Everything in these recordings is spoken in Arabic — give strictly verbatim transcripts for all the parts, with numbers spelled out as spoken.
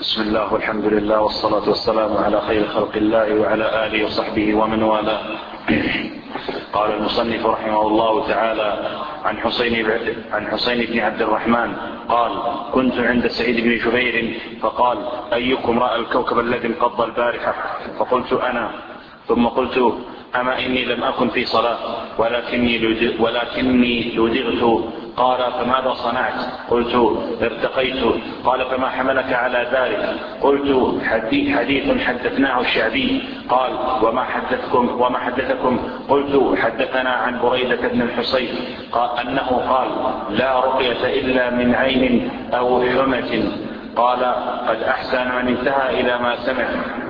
بسم الله والحمد لله والصلاة والسلام على خير خلق الله وعلى آله وصحبه ومن والاه. قال المصنف رحمه الله تعالى عن حسين عن حسين بن عبد الرحمن قال: كنت عند سعيد بن جبير فقال: أيكم رأى الكوكب الذي انقض البارحة؟ فقلت: أنا. ثم قلت: أما إني لم أكن في صلاة ولكني ولكني لدغت. قال: فماذا صنعت؟ قلت: ارتقيت. قال: فما حملك على ذلك؟ قلت: حديث حدثناه الشعبي. قال: وما حدثكم وما حدثكم؟ قلت: حدثنا عن بريدة بن الحصيب قال أنه قال: لا رقية إلا من عين أو حمة. قال: قد أحسن من انتهى إلى ما سمع.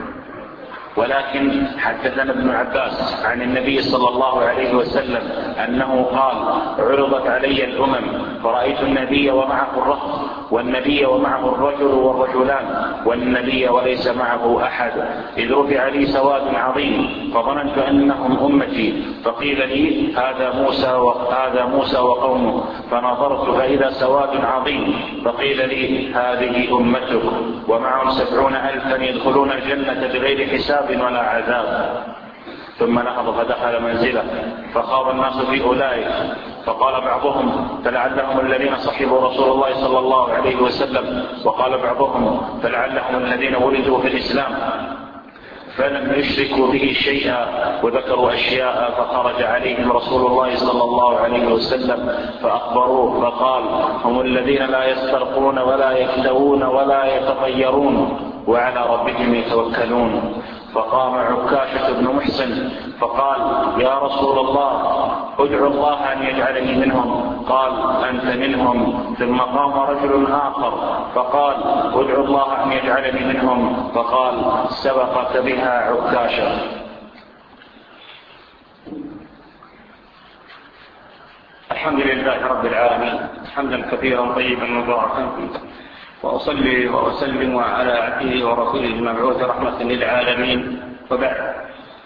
ولكن حدثنا ابن عباس عن النبي صلى الله عليه وسلم أنه قال: عرضت علي الأمم فرأيت النبي ومعه الرهط والنبي ومعه الرجل والرجلان والنبي وليس معه أحد، إذ رفع لي سواد عظيم فظننت أنهم أمتي، فقيل لي: هذا موسى وهذا موسى وقومه، فنظرت فإذا سواد عظيم، فقيل لي: هذه أمتك ومعهم سبعون ألفا يدخلون الجنة بغير حساب ولا عذاب. ثم نهض فدخل منزله فخاض الناس في أولئك، فقال بعضهم: فلعلهم الذين صحبوا رسول الله صلى الله عليه وسلم، وقال بعضهم: فلعلهم الذين ولدوا في الإسلام فلم يشركوا به شيئا، وذكروا أشياء، فخرج عليهم رسول الله صلى الله عليه وسلم فأخبروه فقال: هم الذين لا يسترقون ولا يكتوون ولا يتطيرون وعلى ربهم يتوكلون. فقام عكاشة بن محسن فقال: يا رسول الله، ادعو الله أن يجعلني منهم. قال: أنت منهم. ثم قام رجل آخر فقال: ادعو الله أن يجعلني منهم. فقال: سبقك بها عكاشة. الحمد لله رب العالمين حمدا كثيرا طيبا مباركا فيه، وأصلي وأسلم على عبده ورسوله المبعوث رحمة للعالمين، وبعد.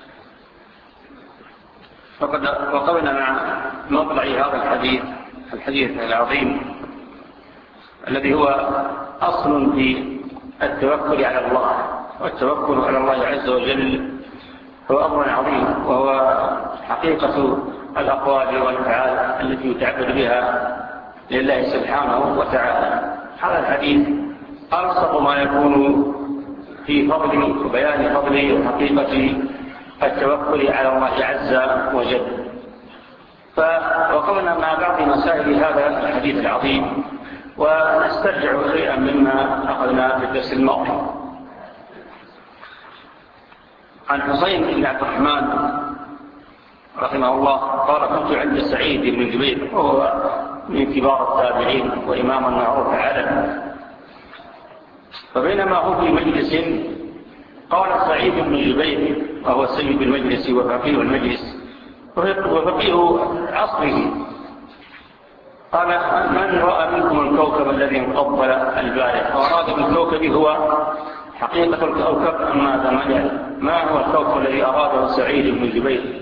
فقد وقفنا مع مطلع هذا الحديث الحديث العظيم الذي هو أصل في التوكل على الله، والتوكل على الله عز وجل هو أمر عظيم، وهو حقيقة الأقوال والأفعال التي يتعبد بها لله سبحانه وتعالى. هذا الحديث أرصد ما يكون في فضل وبيان فضل وحقيقة التوكل على الله عز وجل. فوقفنا مع بعض مسائل هذا الحديث العظيم، ونسترجع شيئا مما أخذنا في الدرس الماضي. عن حسين بن عبد الرحمن رحمه الله قال: كنت عند سعيد بن جبير، وهو من كبار التابعين وإمام معروف عالم، فبينما هو في مجلس قال سعيد بن جبير، وهو سيد المجلس وفقيه المجلس وفقيه عصره، قال: من رأى منكم الكوكب الذي انقض البارحة؟ وأراد بالكوكب هو حقيقة الكوكب أم ماذا؟ ما هو الكوكب الذي أراده سعيد بن جبير؟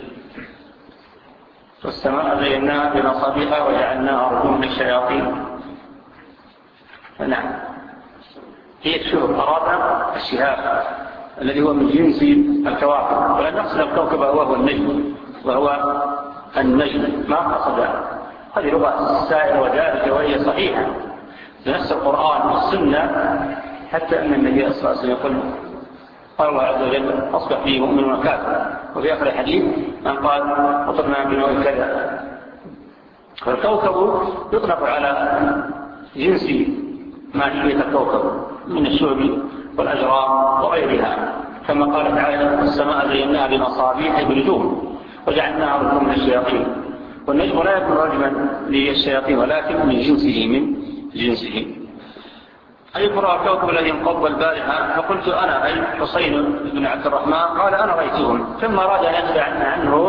والسماء زيناها بمصابيح وجعلناها رجوما للشياطين. نعم، هي الشهب، أراد الشهاب الذي هو من جنس الكواكب، ولم يقصد الكوكب وهو النجم، وهو النجم ما قصد. هذه لغة سائرة ودارجة وهي صحيحة بنفس القرآن والسنة، حتى أن النبي صلى الله عليه وسلم يقول: قال الله عز وجل: أصبح فيه مؤمن وكافر. وفي آخر الحديث من قال: أطرنا بنوع كذا. فالكوكب يطلق على جنس ماهية الكوكب من الشعب والأجرام وغيرها، كما قال تعالى: والسماء زيناها بمصابيح بنجوم وجعلناها رجوما للشياطين. والنجم لا يكون رجما للشياطين، ولكن من جنسه من جنسه. أيكم رأى الكوكب الذي انقض البارحة؟ فقلت: أنا، أي حسين بن عبد الرحمن. قال: أنا رأيتهم. ثم أراد أن يدفع عنه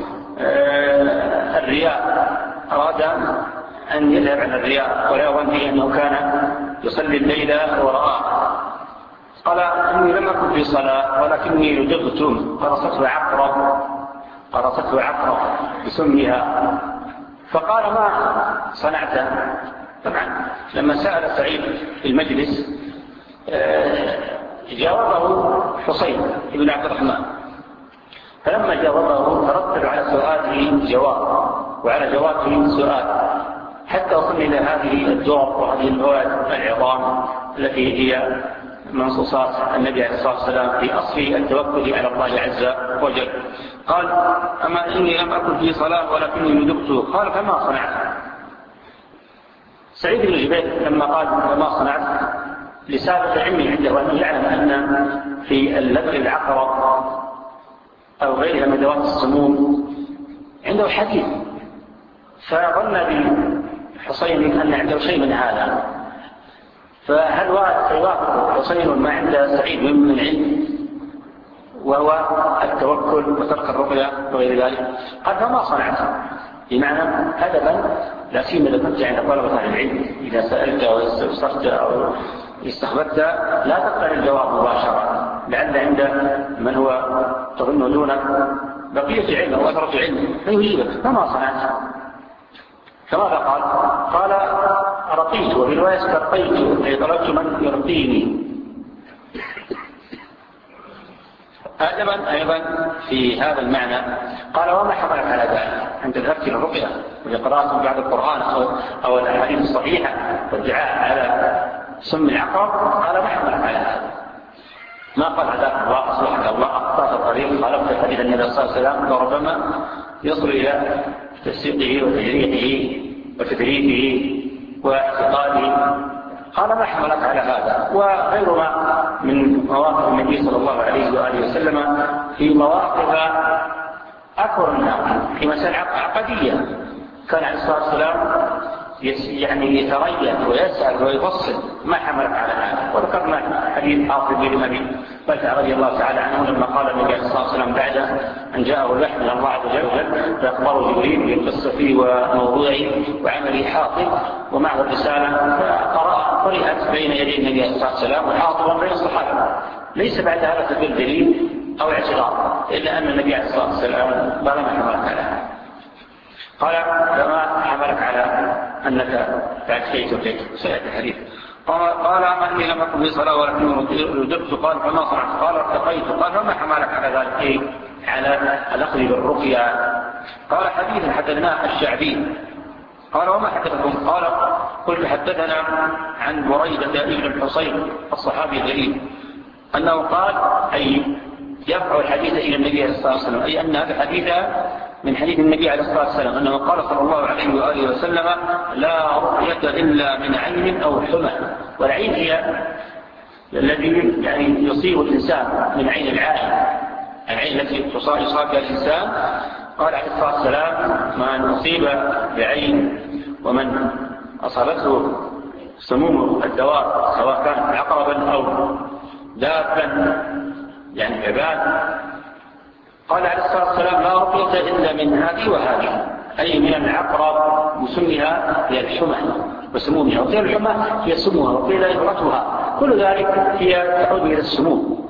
الرياء، أراد أن يذهب عن الرياء، ولا يظن فيه أنه كان يصلي الليل ورآه. قال: إني لم أكن في صلاة ولكني لدغت، قرصته عقرب قرصته عقرب بسمها. فقال: ما صنعت؟ طبعا لما سأل سعيد في المجلس جاوبه حسين بن عبد الرحمن، فلما جاوبه ترتب على سؤاله جواب وعلى جوابه سؤال، حتى وصلنا إلى هذه الدور وهذه المواد العظام التي هي منصوصات النبي عليه الصلاة والسلام في أصل التوكل على الله عز وجل. قال: أما إني لم أكن في صلاة ولكني ندبت. قال: فما صنعت؟ سعيد بن جبير لما قال فما صنعت لسابق علمي عنده وأنه يعلم أن في اللبن العقرب أو غيرها من ذوات السموم عنده حديث، فظن بحسين أن عنده شيء من هذا، فهل يوافق حسين ما عند سعيد من العلم وهو التوكل وترك الرقية وغير ذلك؟ قال: فما صنعت، بمعنى أدبا لا سيما إذا كنت عند طلبة أهل العلم إذا سألت أو استفسرت أو استخبرت لا تقبل الجواب مباشرة، لعل عند من هو تظن دونك بقية علم أو أثرة علم فيجيبك: فما صنعت؟ فماذا قال؟ قال: رقيت، وفي رواية استرقيت، أي طلبت من يرقيني. أدبا أيضا في هذا المعنى قال: وما حملك على ذلك؟ أنت ذهبت إلى الرقية وقراءة بعد القرآن أو, أو الأحاديث الصحيحة والدعاء على سم العقرب. قال: ما حملك على هذا؟ ما قال: هذاك الله أصلحك الله أخطأت الطريق خالفت حديث النبي صلى الله عليه وسلم، وربما يصل إلى تسويقه وتجريحه وتدريبه واعتقاده. قال: ما حملك على هذا؟ وغير ما من مواقف النبي صلى الله عليه وآله وسلم في مواقف أكبر منها في مسائل عقدية كان عليه الصلاة والسلام يعني يتريث ويسأل ويفصل: ما حملك على هذا؟ وذكرنا حديث حاطب بن أبي بلتع رضي الله تعالى عنه لما قال النبي صلى الله عليه وسلم بعد أن جاءه الوحي من الله عز وجل فأخبره جبريل بالقصة فيه وموضوعه وعمله حاطب ومعه الرسالة، فقرأت بين يدي النبي صلى الله عليه وسلم وحاطبا بين الصحابة، ليس بعد هذا تدل دليل أو اعتراض إلا أن النبي عليه الصلاة والسلام قال: ما حملك على هذا؟ قال: فما حملك على أنك بعد كيت وكيت؟ سيأتي الحديث. قال: أما إني لم أكن في صلاة ولكن رددت. قال: فما صنعت؟ قال: ارتقيت. قال: فما حملك على ذلك؟ إيه؟ على الأخذ بالرقية. قال: حديث حدثناه الشعبي. قال: وما حدثكم؟ قال: قلت: حدثنا عن بريدة ابن الحصين الصحابي الجليل أنه قال، أي يرفع الحديث إلى النبي عليه الصلاة والسلام، أي أن هذا الحديث من حديث النبي عليه الصلاة والسلام أنه قال صلى الله عليه وآله وسلم: لا رقية إلا من عين أو حمى. والعين هي الذي يعني يصيب الإنسان من عين العائن، العين التي تصاب بها الإنسان. قال عليه الصلاة والسلام: من أصيب بعين ومن أصابته سموم الدواب سواء كان عقربا أو دابا يعني عباد، قال عليه الصلاة والسلام: لا رقية إلا من هذه وهذه، أي من العقرب وسمها هي الحمى وسمومها، وقيل الحمى هي سموها وقيل إبرتها، كل ذلك هي تعود إلى السموم.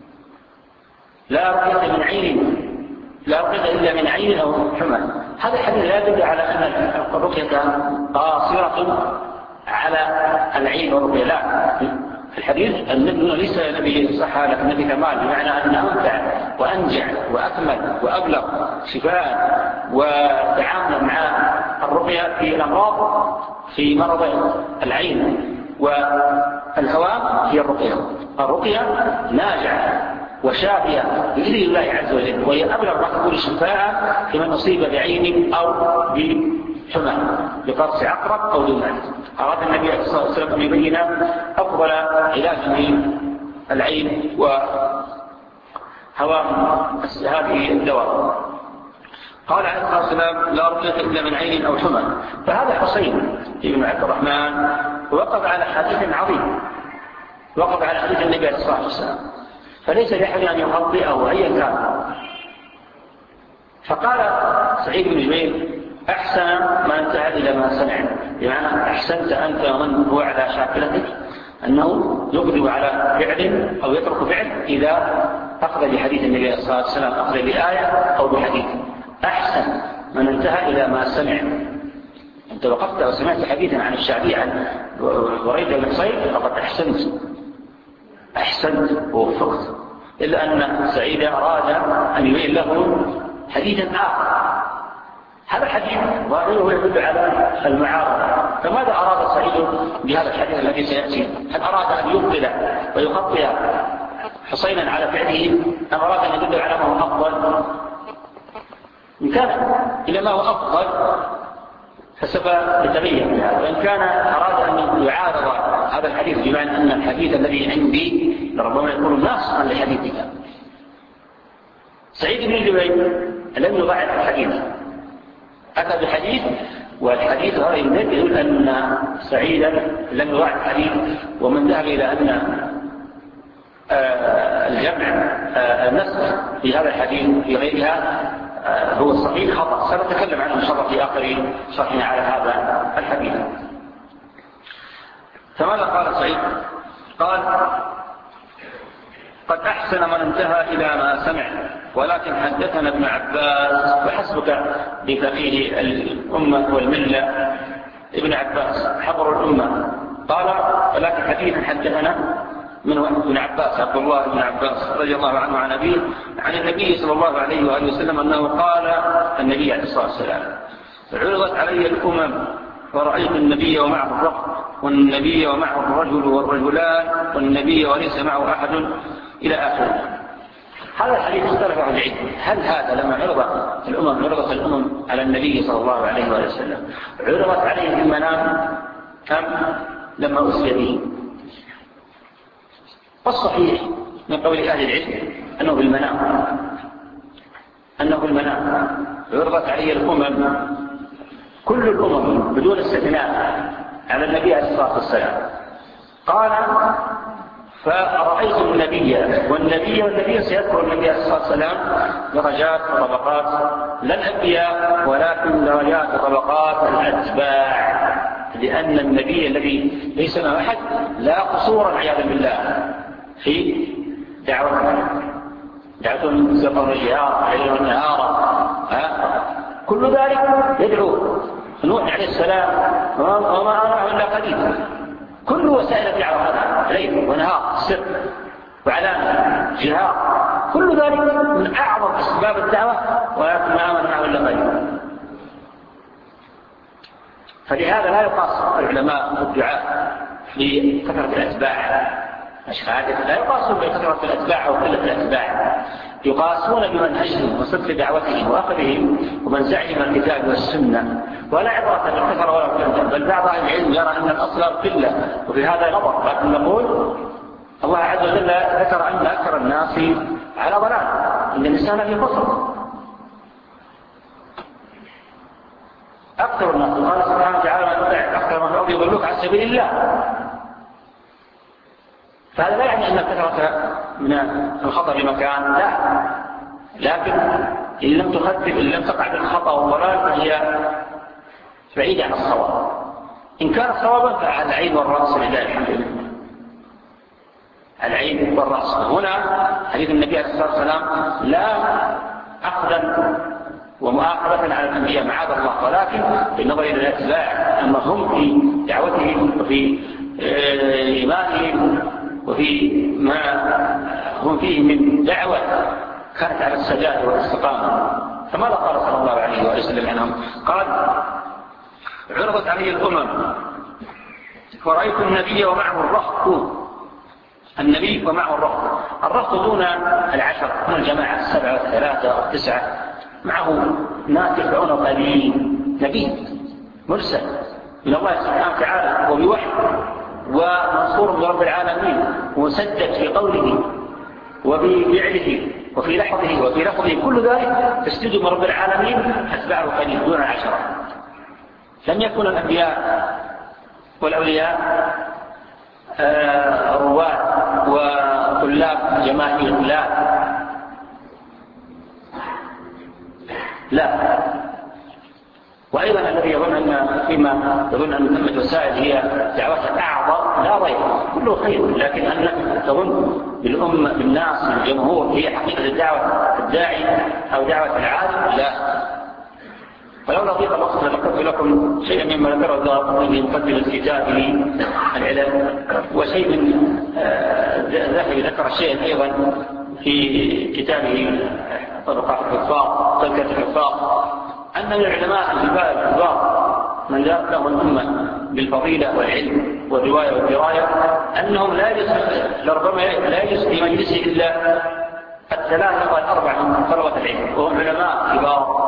لا رقية من عين، لا رقية إلا من عين أو حمى. هذا الحديث لا يدل على أن الرقية قاصرة على العين والرقية، لا. الحديث النبي ليس نبي صح لكن نبي كمال، بمعنى أنه أنفع وأنجع وأكمل وأبلغ شفاء وتعامل مع الرقية في الأمراض في مرض العين والهوام هي الرقية. الرقية ناجعة وشافية بإذن الله عز وجل، وهي أبلغ ما تكون شفاء لمن أصيب بعين أو بحمى بقرص عقرب أو دماء. أراد النبي صلى الله عليه وسلم أن يبين أفضل علاج للعين وهوام هذه الدواء. قال عليه الصلاة والسلام: لا رقية إلا من عين أو حمى. فهذا حسين بن عبد الرحمن وقف على حديث عظيم، وقف على حديث النبي عليه الصلاة والسلام، فليس لأحد أن يخطئه أيا كان. فقال سعيد بن جبير: أحسن ما انتهى إلى ما سمع، بمعنى أحسنت أنت ومن هو على شاكلتك أنه يقدم على فعل أو يترك فعل إذا أخذ بحديث النبي صلى الله عليه وسلم، أخذ بآية أو بحديث. أحسن من انتهى إلى ما سمع. أنت وقفت وسمعت حديثا عن الشعبي عن بريدة بن صيد فقد أحسنت، أحسنت ووفقت، إلا أن سعيد أراد أن يبين له حديثا آخر. هذا الحديث ظاهره يدل على المعارضة، فماذا أراد سعيد بهذا الحديث الذي سيأتي؟ هل أراد أن يبطل ويخطئ حسينا على فعله، أم أراد أن يدل على ما هو أفضل؟ إن كان إلى ما هو أفضل فسوف يتبين هذا، وإن كان أراد أن يعارض هذا الحديث بمعنى أن الحديث الذي عندي لربما يكون ناقصا لحديثك. سعيد بن جبير لم يضاعف الحديث، أتى بحديث، والحديث هذا يدل أن سعيدا لم يضاعف الحديث. ومن ذهب إلى أن الجمع النسخ في هذا الحديث في غيرها هو الصحيح خطأ، سنتكلم عنه إن شاء الله في آخر شرحنا على هذا الحديث. فماذا قال سعيد؟ قال: قد أحسن من انتهى إلى ما سمع، ولكن حدثنا ابن عباس، وحسبك بفقيه الأمة والملة ابن عباس حبر الأمة، قال: ولكن حديثا حدثنا من ابن عباس عبد الله بن عباس رضي الله عنه عن أبيه عن النبي صلى الله عليه وآله وسلم أنه قال النبي عليه الصلاة والسلام: عرضت علي الأمم ورأيت النبي ومعه الرهط والنبي ومعه الرجل والرجلان والنبي وليس معه أحد إلى آخره. هذا الحديث اختلف عن العلم، هل هذا لما عرضت الأمم عرضت الأمم على النبي صلى الله عليه وآله وسلم عرضت عليه في المنام أم لما أسري به؟ والصحيح من قول أهل العلم أنه بالمنام، أنه بالمنام عرضت عليه الأمم كل الأمم بدون استثناء على النبي عليه الصلاة والسلام. قال: فرأيت النبي والنبي والنبي سيذكر النبي عليه الصلاة والسلام درجات وطبقات، لا الأنبياء ولكن درجات وطبقات الأتباع، لأن النبي الذي ليس معه أحد لا قصور عياذا بالله في دعوته، دعوته من سفر الجهار ليل والنهار، كل ذلك يدعو. نوح عليه السلام وما أراه إلا قليل، كل وسائل الدعوة هذا ليل ونهار، سر وعلامة جهار، كل ذلك من أعظم أسباب الدعوة، ولكن ما آمن معه إلا قليل. فلهذا لا يقاس العلماء والدعاء بكثرة الأتباع، لا يقاسون بكثرة الأتباع أو قلة الأتباع، يقاسون بمنهجهم وصدق دعوتهم وأخذهم ومنزعهم الكتاب والسنة، ولا عبرة بالكثرة ولا قلة. بل بعض أهل العلم يرى أن الأصل القلة، وفي هذا نظر، لكن نقول الله عز وجل ذكر أن أكثر الناس على ضلال، إن الإنسان في خسر. أكثر الناس قال سبحانه وتعالى: أكثر من الأرض يضلوك عن سبيل الله. فهذا لا يعني أن كثرة من الخطأ بمكان، لا، لكن إن لم تخفف، إن لم تقع بالخطأ والضلال فهي بعيدة عن الصواب. إن كان صوابا فعلى العين والرأس لله الحمد لله، العين والرأس. هنا حديث النبي عليه الصلاة والسلام لا أخذا ومؤاخذة على الأنبياء معاذ الله، ولكن بالنظر إلى الأتباع أما هم في دعوتهم وفي إيمانهم وفي ما هم فيه من دعوة كانت على السداد والاستقامة. فماذا قال صلى الله عليه وسلم عنهم؟ قال: عرضت علي الأمم ورأيت النبي ومعه الرهط، النبي ومعه الرهط، الرهط دون العشر، من الجماعة السبعة والثلاثة والتسعة، معه ناس يتبعون قليل، نبي مرسل من الله سبحانه وتعالى وبوحي ومنصور برب العالمين، مسدد في قوله وبفعله وفي لحظه وفي لفظه، كل ذلك تسديد من رب العالمين، أتباعه قليل دون العشرة. لم يكن الأنبياء والأولياء آه رواد وطلاب جماهير، لا لا. وأيضا الذي يظن أن فيما يظن أن ثمة وسائل هي دعوة أعظم، لا ريب، كله خير، لكن أن تظن بالأمة بالناس بالجمهور هي حقيقة الدعوة الداعي أو دعوة العالم، لا. ولو نضيف الوقت لذكرت لكم شيئا مما ذكره الدارقطني في مقدمة كتابه العلل، وشيء من ذهب الذهبي ذكر شيئا أيضا في كتابه طبقات الحفاظ تذكرة الحفاظ أن من العلماء الكبار من له الأمة بالفضيلة والعلم والرواية والدراية أنهم لا يجلس لربما لا يجلس في مجلسه إلا الثلاثة أو الأربعة من طلبة العلم وهم علماء كبار.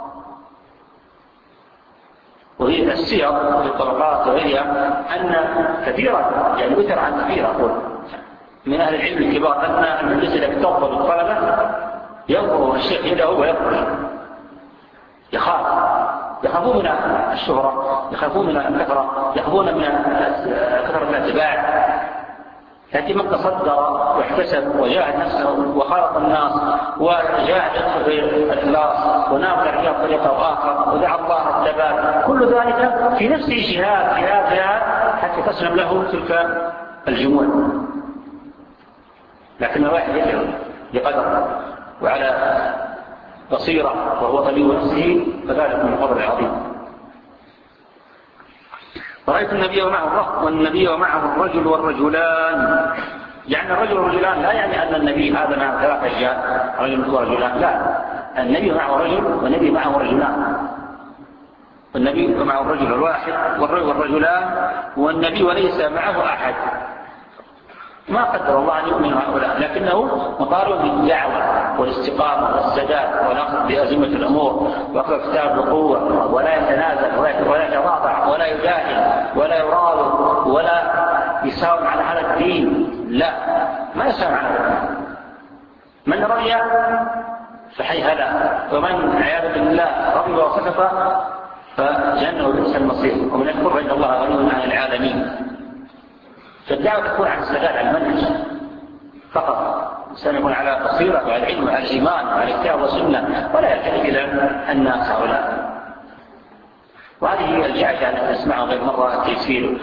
وهي السير في الطبقات وغيرها أن كثيرا يعني وتر عن كثير أقول من أهل العلم الكبار أن المجلس الذي تفضل الطلبة ينظر الشيخ يده ويخرج يخاف يخافون من الشهرة يخافون من الكثرة يخافون من كثرة الاتباع. يأتي من تصدر واحتسب وجاهد نفسه وخالط الناس وجاهد يدخل في الإخلاص ونافع فيها طريقة آخر ودعا الله الثبات كل ذلك في نفسه جهاد جهاد جهاد حتى تسلم له تلك الجموع. لكن الواحد يدعو بقدر وعلى بصيرة وهو طبيب نفسه فذلك من الفضل العظيم. رأيت النبي ومعه الرهط والنبي ومعه الرجل والرجلان. يعني الرجل والرجلان لا يعني أن النبي هذا معه ثلاث رجال رجل ورجلان، لا، النبي معه رجل والنبي معه رجلان، والنبي ومعه الرجل الواحد والرجلان والنبي وليس معه أحد. ما قدر الله أن يؤمن هؤلاء لكنه مطالب بالدعوة والاستقامة والسداد والأخذ بأزمة الأمور وأخذ الكتاب بقوة ولا يتنازل ولا يتواضع ولا يجاهل ولا يراوغ ولا يساوم على هذا الدين، لا، ما يساوم على هذا الدين. من رضي فحيهلا ومن عياذ بالله رضي وسكت فجنه بئس المصير ومن يكفر فإن الله غني عن العالمين. فالدعوة تكون عن السداد على المنهج فقط، الإنسان يكون على بصيرة وعلى العلم وعلى الإيمان وعلى الكتاب والسنة ولا يلتفت إلى الناس هؤلاء. وهذه هي الجعجعة التي نسمعها غير مرة التيسير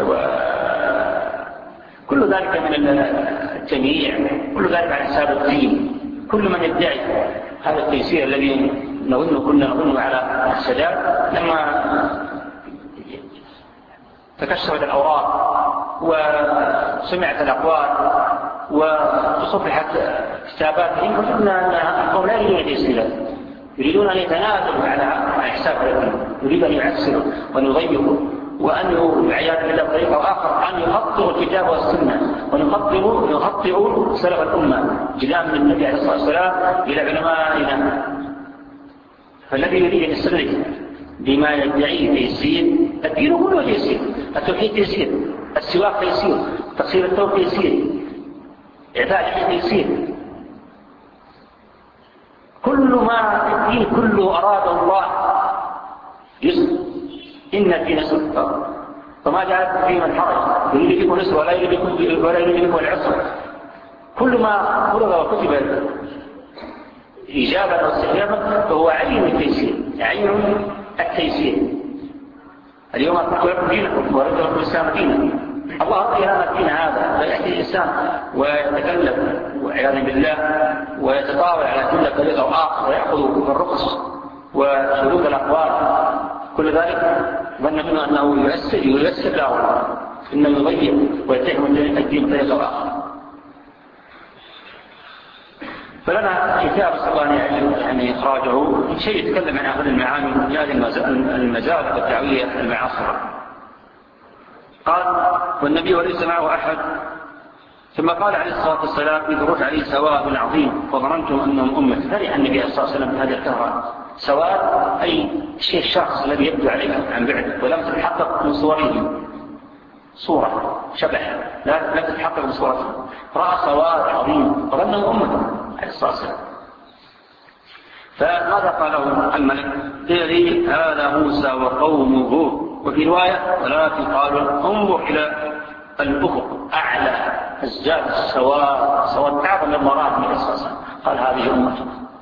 وكل ذلك من التمييع، كل ذلك عن حساب الدين. كل من يدعي هذا التيسير الذي نظن كنا نظن على السداد لما تكشفت الأوراق وسمعت الأقوال وتصفحت كتاباتهم وجدنا أن القوم لا يريدون تيسيرا، يريدون أن يتنازلوا على حساب الدين، يريدون أن يعسروا وأن يضيقوا وأن بعياذ بالله بطريقة آخر أن يخطئوا الكتاب والسنة وأن يخطئوا سلف الأمة جزاء من النبي عليه الصلاة والسلام إلى علمائنا. فالذي يريد أن يستدرك بما يدعيه تيسير، الدين كله تيسير، التوحيد تيسير، السواك تيسير، تقصير الثوب تيسير، إعداء الحج تيسير، كل ما الدين كله أراد الله يسر. إن الدين يسر فما جعلت فيه من حرج يريد بكم اليسر ولا يريد بكم ولا يريد بكم العسر. كل ما فرض وكتب إجابة أو استجابة فهو عين التيسير، عين التيسير. اليوم أقول لكم دينكم ورد لكم الإسلام دينا. الله أعطي لنا الدين هذا، لا يأتي الإنسان ويتكلم وعياذا بالله ويتطاول على كل طريقة وآخر ويأخذ الرخص وشروط الأقوال، كل ذلك ظن منه أنه ييسر ييسر له إنه يضيق ويتهم الدين بطريقة وآخر. فلنا كتاب صلى الله عليه وسلم يعني إخراجه شيء يتكلم عن أخذ المعاني من هذه المزالق الدعوية المعاصرة. قال والنبي وليس معه أحد. ثم قال عليه الصلاة والسلام إذ رفع عليه سواد عظيم فظننتم أنهم أمة. فرح النبي صلى الله عليه وسلم بهذه الكهرة. سواد أي شيء الشخص الذي يبدو عليك عن بعد ولم تتحقق من صوره صورة شبه لا, لا تتحقق من صورته. رأى سواد عظيم فظنهم أمة عليه الصلاة والسلام. فماذا قال له الملك؟ قيل هذا موسى وقومه. وفي رواية ولكن قالوا انظر إلى الأفق أعلى أزجاج السواد سواد أعظم المرات من عليه الصلاة والسلام. قال هذه أمتك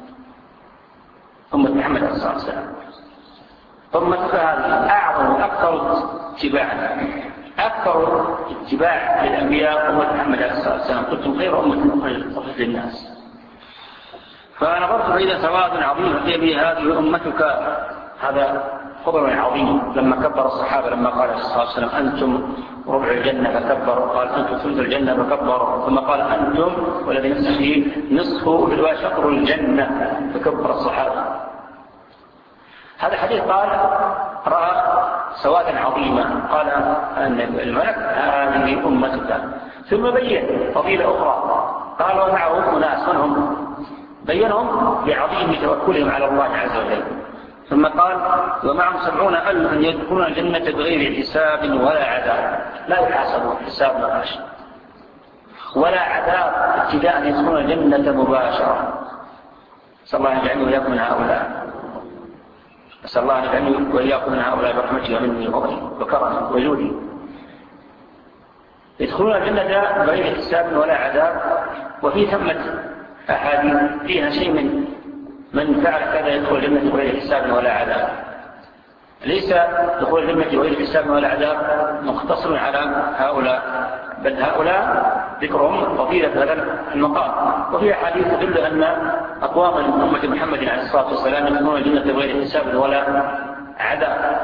أمة محمد عليه الصلاة والسلام. أمتك هذه أعظم وأكثر اتباعا أكثر اتباع للأنبياء أمة محمد عليه الصلاة والسلام. كنتم خير أمة أخرجت للناس. فنظرت إلى سواد عظيم قيل به هذه أمتك هذا فضل عظيم. لما كبر الصحابة لما قال صلى الله عليه وسلم أنتم ربع الجنة فكبر، قال أنتم ثلث الجنة فكبر، ثم قال أنتم والذي نفسه نصف بالواء شطر الجنة فكبر الصحابة. هذا حديث قال رأى سوادا عظيما، قال أن الملك هذه أمتك. ثم بين فضيلة أخرى قال ومعهم أناس من هم؟ بينهم بعظيم توكلهم على الله عز وجل. ثم قال ومعهم سبعون ألفا يدخلون الجنة بغير حساب ولا عذاب، لا يحاسبون حساب مباشر ولا عذاب، ابتداء يدخلون الجنة مباشرة. نسأل الله أن يجعلني وإياكم من هؤلاء، نسأل الله أن يجعلني وإياكم من هؤلاء برحمته ومني وكرمه وجودي. يدخلون الجنة بغير حساب ولا عذاب. وفي ثمة أحاديث فيها شيء من من فعل كذا يدخل الجنة بغير حساب ولا عذاب. ليس دخول الجنة بغير حساب ولا عذاب مقتصر على هؤلاء، بل هؤلاء ذكرهم فضيلة هذا المقام. وفي أحاديث تدل أن أقواما من أمة محمد عليه الصلاة والسلام يدخلون الجنة بغير حساب ولا عذاب.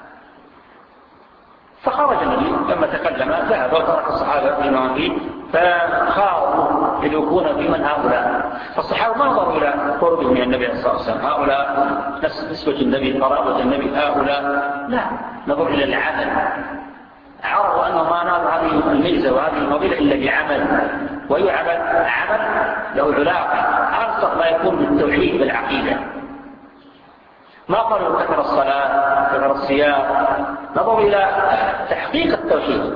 فخرج النبي لما تكلم ذهب وترك الصحابة فيما فيه، فخافوا يدوكون في من هؤلاء. فالصحابة ما نظروا إلى قربهم من النبي صلى الله عليه وسلم، هؤلاء نسبة النبي قرابة النبي، هؤلاء لا، نظروا إلى العمل. عرفوا أنه ما نال هذه الميزة وهذه الفضيلة إلا بعمل، ويعمل عمل له علاقة أرسخ ما يكون بالتوحيد بالعقيدة. ما قالوا كثر الصلاة كثر الصيام، نظروا إلى تحقيق التوحيد.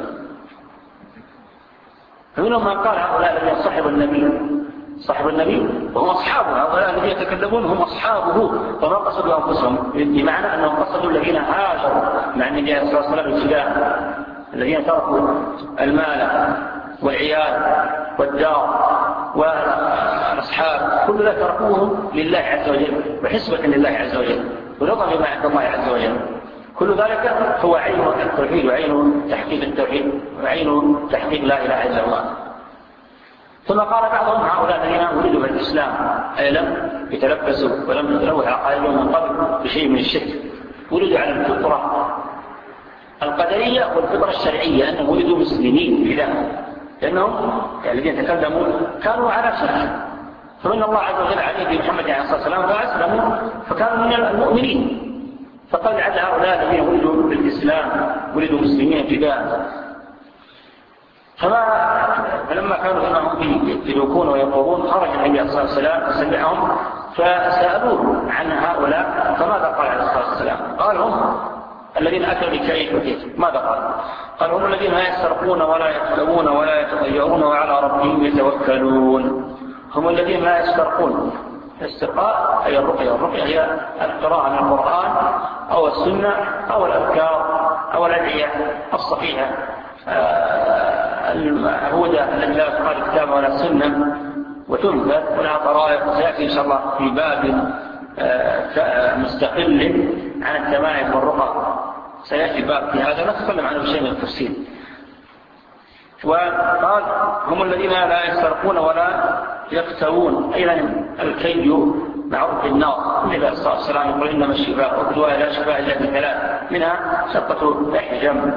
فمنهم من قال هؤلاء الذين صحبوا النبي صحبوا النبي وهم أصحابه، هؤلاء الذين يتكلمون هم أصحابه وما قصدوا أنفسهم، بمعنى أنهم قصدوا الذين هاجروا مع النبي صلى الله عليه وسلم ابتداء، الذين تركوا المال والعيال والدار والأصحاب كل ذلك تركوهم لله عز وجل وحسبة لله عز وجل ورضا بما عند الله عز وجل. كل ذلك هو عين التوحيد وعين تحقيق التوحيد وعين تحقيق لا إله إلا الله. ثم قال بعضهم هؤلاء الذين ولدوا بالإسلام أي لم يتلبسوا ولم يتلوث عقائدهم من قبل بشيء من الشرك، ولدوا على الفطرة القدرية والفطرة الشرعية، أنهم ولدوا مسلمين بذلك، لأنهم الذين تكلموا كانوا على شرك، فمن الله عز وجل عليه بمحمد عليه الصلاة والسلام فأسلموا فكانوا من المؤمنين. فقال عد هؤلاء الذين ولدوا بالإسلام ولدوا مسلمين ابتداء. فلما كانوا انهم يدوكون ويقولون خرج النبي صلى الله عليه وسلم وسمعهم فسألوه عن هؤلاء، فماذا قال عليه الصلاة والسلام؟ قال هم الذين أتوا بكيد وكيد. ماذا قال؟ قال هم الذين لا يسترقون ولا يتلوون ولا يتطيرون وعلى ربهم يتوكلون. هم الذين لا يسترقون، الاسترقاء هي الرقية، الرقية هي القراءة من القرآن أو السنة أو الأذكار أو الأدعية الصحيحة الهدى التي لا تقال الكتاب ولا السنة وتنبت ولها طرائق، سيأتي إن شاء الله في باب مستقل عن التمائم والرقى، سيأتي باب في هذا نتكلم عنه شيء من التفصيل. وقال هم الذين لا يسترقون ولا يكتوون، أيضا الكي معروف بالنار، النبي صلى الله عليه وسلم يقول إنما الشفاء والدواء لا شفاء إلا بثلاث، منها شقة لحجم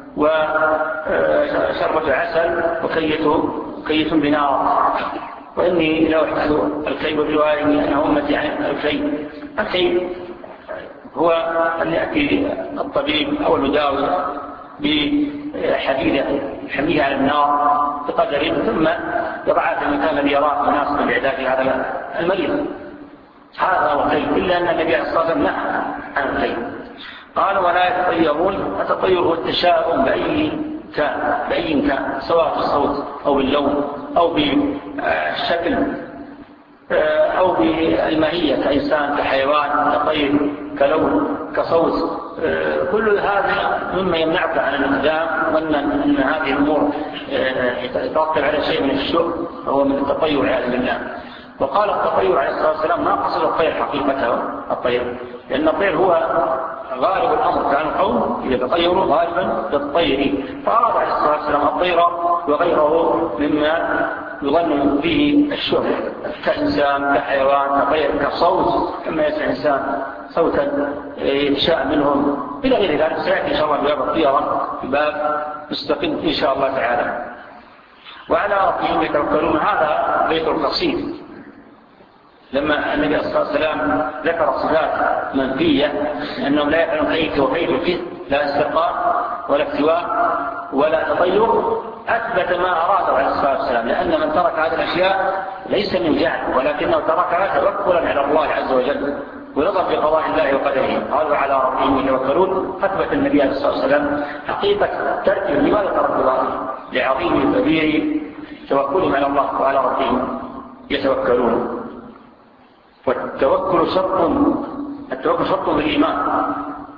وشربة عسل وكية بنار. وإني لو أحدث الكي والدواء أنه أمتي عن الكي. الكي هو أن يأتي الطبيب أو المداوي بحديدة يحميها على النار بقدر ثم يضعها في المكان الذي يراه مناسب لعلاج هذا المريض. هذا هو الكي، إلا أن النبي صلى الله عليه وسلم نهى عن الكي. قال ولا يتطيرون، التطير هو التشاؤم بأي كان بأي كان سواء في الصوت أو باللون أو بالشكل أو بالماهية كإنسان كحيوان كطير كلون كصوت، كل هذا مما يمنعك عن الإقدام، وأن أن هذه الأمور يترتب على شيء من الشؤم وهو من التطير والعياذ بالله. وقال التطير عليه الصلاة والسلام ما قصد الطير حقيقته الطير، لأن الطير هو غالب الأمر، كان القوم يتطيرون غالبا بالطير، فأراد عليه الصلاة والسلام الطير وغيره مما يظن به الشهر كإنسان كحيوان كطير كصوت، كما يسمع إنسان صوتا يتشاء منهم إلى غير ذلك. سيأتي إن شاء الله باب الطيرة في باب مستقيم إن شاء الله تعالى. وعلى ربهم يتوكلون، هذا بيت القصيد. لما النبي صلى الله عليه وسلم ذكر صفات منفية أنهم لا يفعلون كيف وكيف فيه، لا استقرار ولا اكتواء ولا تطير، أثبت ما أراده عليه الصلاة والسلام، لأن من ترك هذه الأشياء ليس من جهل، ولكنه تركها توكلا على الله عز وجل ورضا بقضاء الله وقدره. قالوا على ربهم يتوكلون، أثبت النبي عليه الصلاة والسلام حقيقة تركه. لماذا تركوا ذلك؟ لعظيم كبير توكلهم على الله وعلى ربهم يتوكلون. والتوكل شرط، التوكل شرط بالإيمان،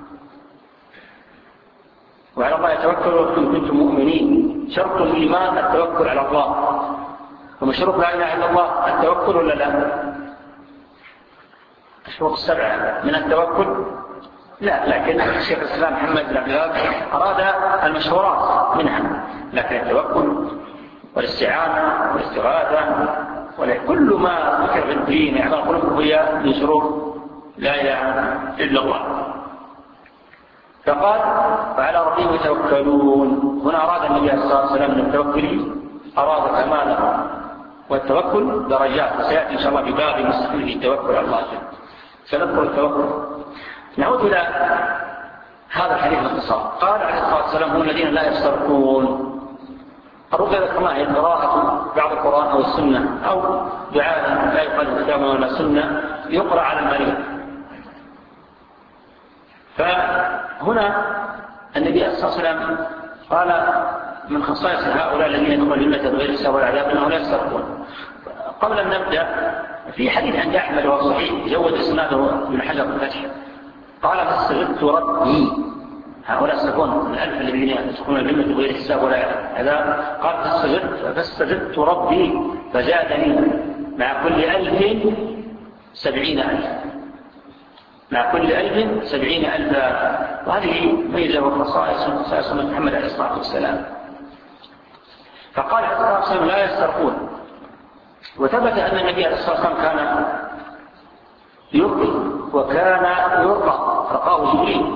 وعلى الله يتوكل إن كنتم مؤمنين. شرط الإيمان التوكل على الله، ومشروط لا إله إلا الله التوكل ولا لا؟ الشروط السبعة من التوكل لا، لكن الشيخ الإسلام محمد بن عبد الوهاب أراد المشهورات منها، لكن التوكل والاستعانة والاستغاثة وكل ما ذكر في الدين يعمل قلوبه هي من شروط لا إله إلا الله. فقال فعلى ربهم يتوكلون. هنا أراد النبي صلى الله عليه وسلم من التوكل أراد كماله، والتوكل درجات، وسيأتي إن شاء الله بباب مستقل التوكل على الله. سنذكر التوكل. نعود إلى هذا الحديث باختصار. قال عليه الصلاة والسلام هم الذين لا يسترقون. الرقية كما هي قراءة بعض القرآن أو السنة، أو دعاء لا يقال كتاب ولا سنة يقرأ على المريض. فهنا النبي صلى الله عليه وسلم قال من خصائص هؤلاء الذين يدخلون الجنة بغير حساب ولا عذاب أنهم لا يسترقون. قبل أن نبدأ، في حديث عند أحمد وهو صحيح جود إسناده من حجر الفتح، قال فاستجبت ربي. هؤلاء يسترقون الألف الذين يدخلون الجنة بغير حساب ولا عذاب. قال فاستجبت فاستجبت ربي فزادني مع كل ألف سبعين ألف، مع كل ألف سبعين ألف. وهذه ميزة وخصائص من خصائص محمد عليه الصلاة والسلام. فقال عليه الصلاة والسلام لا يسترقون. وثبت أن النبي عليه الصلاة والسلام كان يرقي وكان يرقى، رقاه جبريل.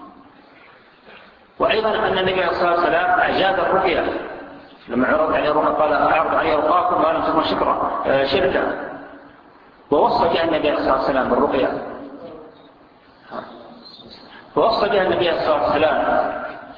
وأيضا أن النبي عليه الصلاة والسلام أجاد الرقية لما عرض عليه الرقى قال أعرض عليه رقاكم وأنا تكون شكرا شركا. ووصى بها النبي عليه الصلاة والسلام بالرقية، ووصى بها النبي عليه الصلاة والسلام.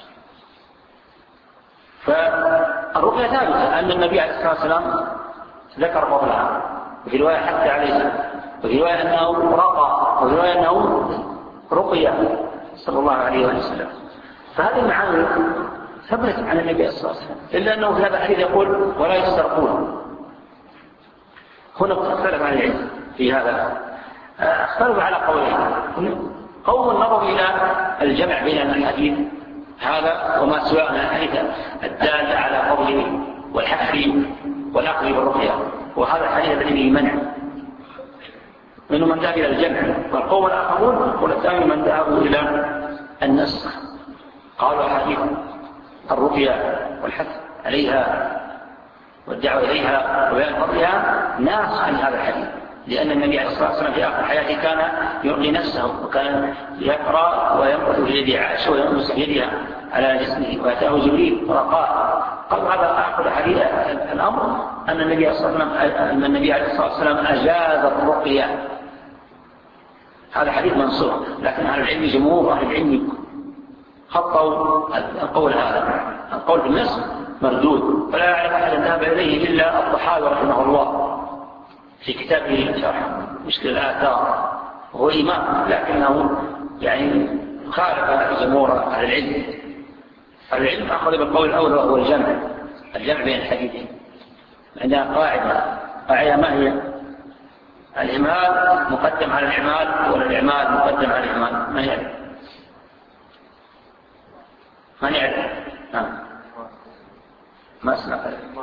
فالرقية ثابتة أن النبي عليه الصلاة والسلام ذكر فضلها، وفي رواية حتى عليه، وفي رواية أنه رقى، وفي رواية أنه رقية صلى الله عليه وسلم. فهذه المعاني ثبتت عن النبي صلى الله عليه وسلم، إلا أنه في هذا الحديث يقول ولا يسترقون. هنا اختلف عن العلم في هذا، اختلفوا على قولين. قوم نظروا إلى الجمع بين الحديث هذا وما سواء من الحديث الدالة على فضله والحفر والأخذ بالرقية، وهذا الحديث الذي فيه منع، منهم من ذهب إلى الجمع. والقوم الآخرون والثاني من ذهبوا إلى النسخ، قالوا حديث الرقية والحث عليها والدعوة إليها وبيان فضلها ناس عن هذا الحديث، لأن النبي عليه الصلاة والسلام في آخر حياته كان يرقي نفسه، وكان يقرأ وينقذ في يد عائشة ويمسح يدها على جسمه، وأتاه جبريل ورقاه. قال هذا آخر حديث الأمر أن النبي عليه الصلاة والسلام أن النبي عليه الصلاة والسلام أجاز الرقية. هذا حديث منصوص، لكن أهل العلم جمهور أهل العلم خطوا القول هذا، القول بالنص مردود، ولا يعلم أحد ذهب إليه إلا الطحاوي رحمه الله في كتابه شرح مشكل الآثار، وهو إمام لكنه يعني خالف جمهور أهل العلم. العلم أخذ بالقول الأول وهو الجمع، الجمع بين الحديثين. عندنا قاعدة، قاعدة ما هي؟ الإعمال مقدم على الإعمال ولا الإعمال مقدم على الإعمال؟ ما يعرف؟ ما يعرف؟ نعم ما اسمع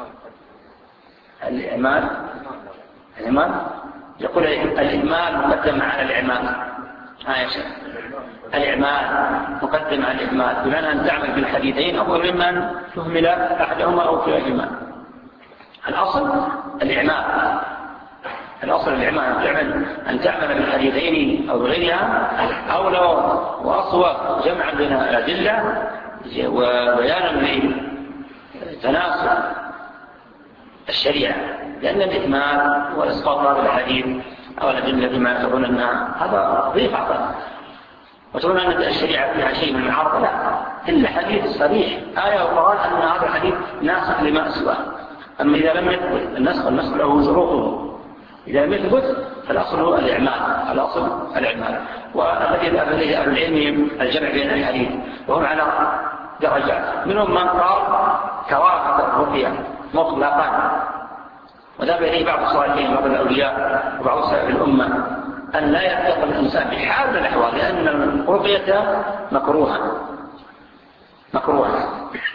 الإعمال. الإعمال يقول الإعمال مقدم على الإعمال. ها يا شيخ، الإعمال مقدم على الإعمال، بمعنى أن تعمل بالحديثين أفضل ممن تهمل أحدهما أو كلاهما. الأصل الإعمال، الأصل الإعمال تعمل أن تعمل بالحديثين أو بغيرها، أو لو وأصوب جمعا بين الأدلة وبيانا لتناسب الشريعة، لأن الإكمال وإسقاط هذا الحديث أو الأدلة بما يعتبرون أنها هذا ضيف عقل، وتقول أن الشريعة فيها شيء من المعارضة، لا، إلا حديث صريح آية وقرآن أن هذا الحديث ناسخ لما سواه. أما إذا لم يثبت النسخ، النسخ له شروطه، إذا لم يثبت فالأصل هو الإعمال، الأصل الإعمال. والذي ذهب إليه أهل العلم الجمع بين الحديث، وهم على درجات، منهم من قال كراهة الرقية مطلقا، وذهب إليه بعض الصالحين بعض الأولياء وبعض سائر الأمة أن لا يتقى الإنسان بحال من الأحوال، لأن الرقية مكروهة مكروهة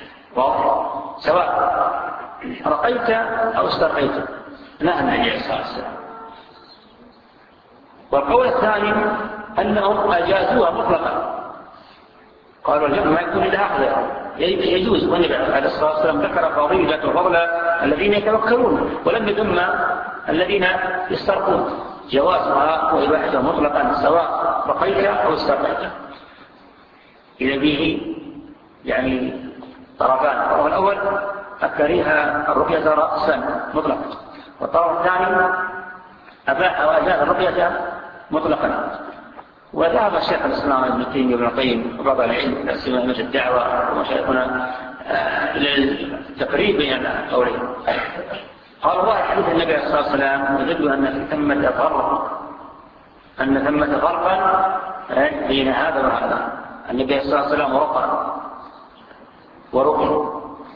سواء رقيت أو استرقيت، نهى النبي صلى الله عليه وسلم. والقول الثاني أنهم أجازوها مطلقا، قالوا الجمع ما يكون إلا أخذ يجوز، والنبي عليه الصلاة والسلام ذكر فضيلة وفضل الذين يتوكلون ولم يذم الذين يسترقون، جوازها وإباحتها مطلقا سواء رقيت أو استرقيت. إذا به يعني طرفان، الطرف الأول الكريه الرقية رأسا مطلقا، والطرف الثاني أباح وأجاز الرقية مطلقا. وذهب الشيخ الإسلام ابن تيمية وابن القيم وبعض العلم الأئمة الدعوة ومشايخنا إلى التقريب بين القولين. قال الله حديث النبي صلى الله عليه وسلم يدل أن ثمة فرق أن ثمة فرقا بين هذا وهذا. النبي صلى الله عليه وسلم رقى ورقي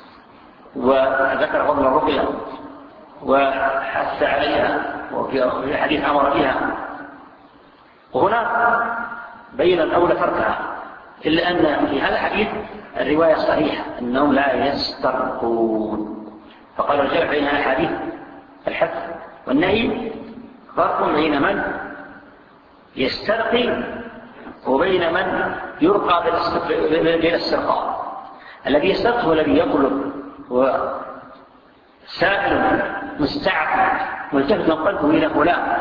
وذكر فضل الرقية وحث عليها وفي حديث أمر بها، وهنا بين الأولى تركها، إلا أن في هذا الحديث الرواية صحيحة أنهم لا يسترقون، فقال الجمع بين الحديث الحث والنهي فرق بين من يسترقي وبين من يرقى بالاسترقاء. الذي يسترقي هو الذي يطلب وسائل مستعد ملتفت قلبه إلى فلان،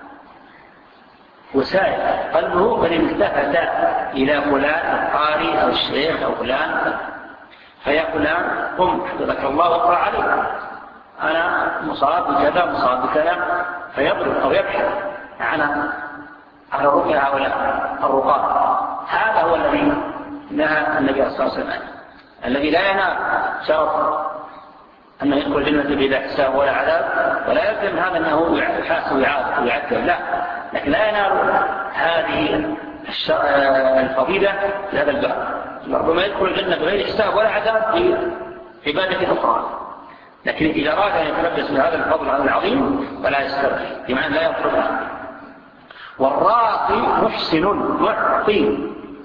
وسائل قلبه قد التفت إلى فلان القارئ أو الشيخ أو فلان، فيا فلان قم حفظك الله واقرأ عليك، أنا مصاب بكذا مصاب بكذا، فيطلب أو يبحث عن على رقية هؤلاء الرقاة. هذا هو الذي نهى النبي صلى الله عليه وسلم، الذي لا ينال شرف أنه يدخل الجنة بلا حساب ولا عذاب، ولا يلزم هذا أنه يحاسب ويعذب، لا، لكن لا ينال هذه الفضيلة في هذا الباب. ربما يدخل الجنة بغير حساب ولا عذاب في عبادة أخرى، لكن إذا أراد أن يتلبس بهذا الفضل هذا العظيم فلا يسترخي، بمعنى لا يطلبها. والراقي محسن معطي،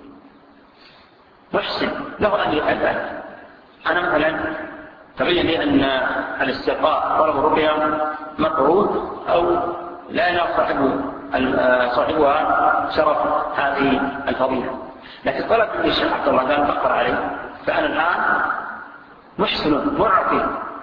محسن له أن يفعل. أنا مثلا تبين لي أن الاسترقاء طلب الرقية مكروه أو لا ينال صاحبه صاحبها شرف هذه الفضيلة، لكن طلب من الشيخ عبد الله قال فقر عليه، فأنا الآن محسن معطي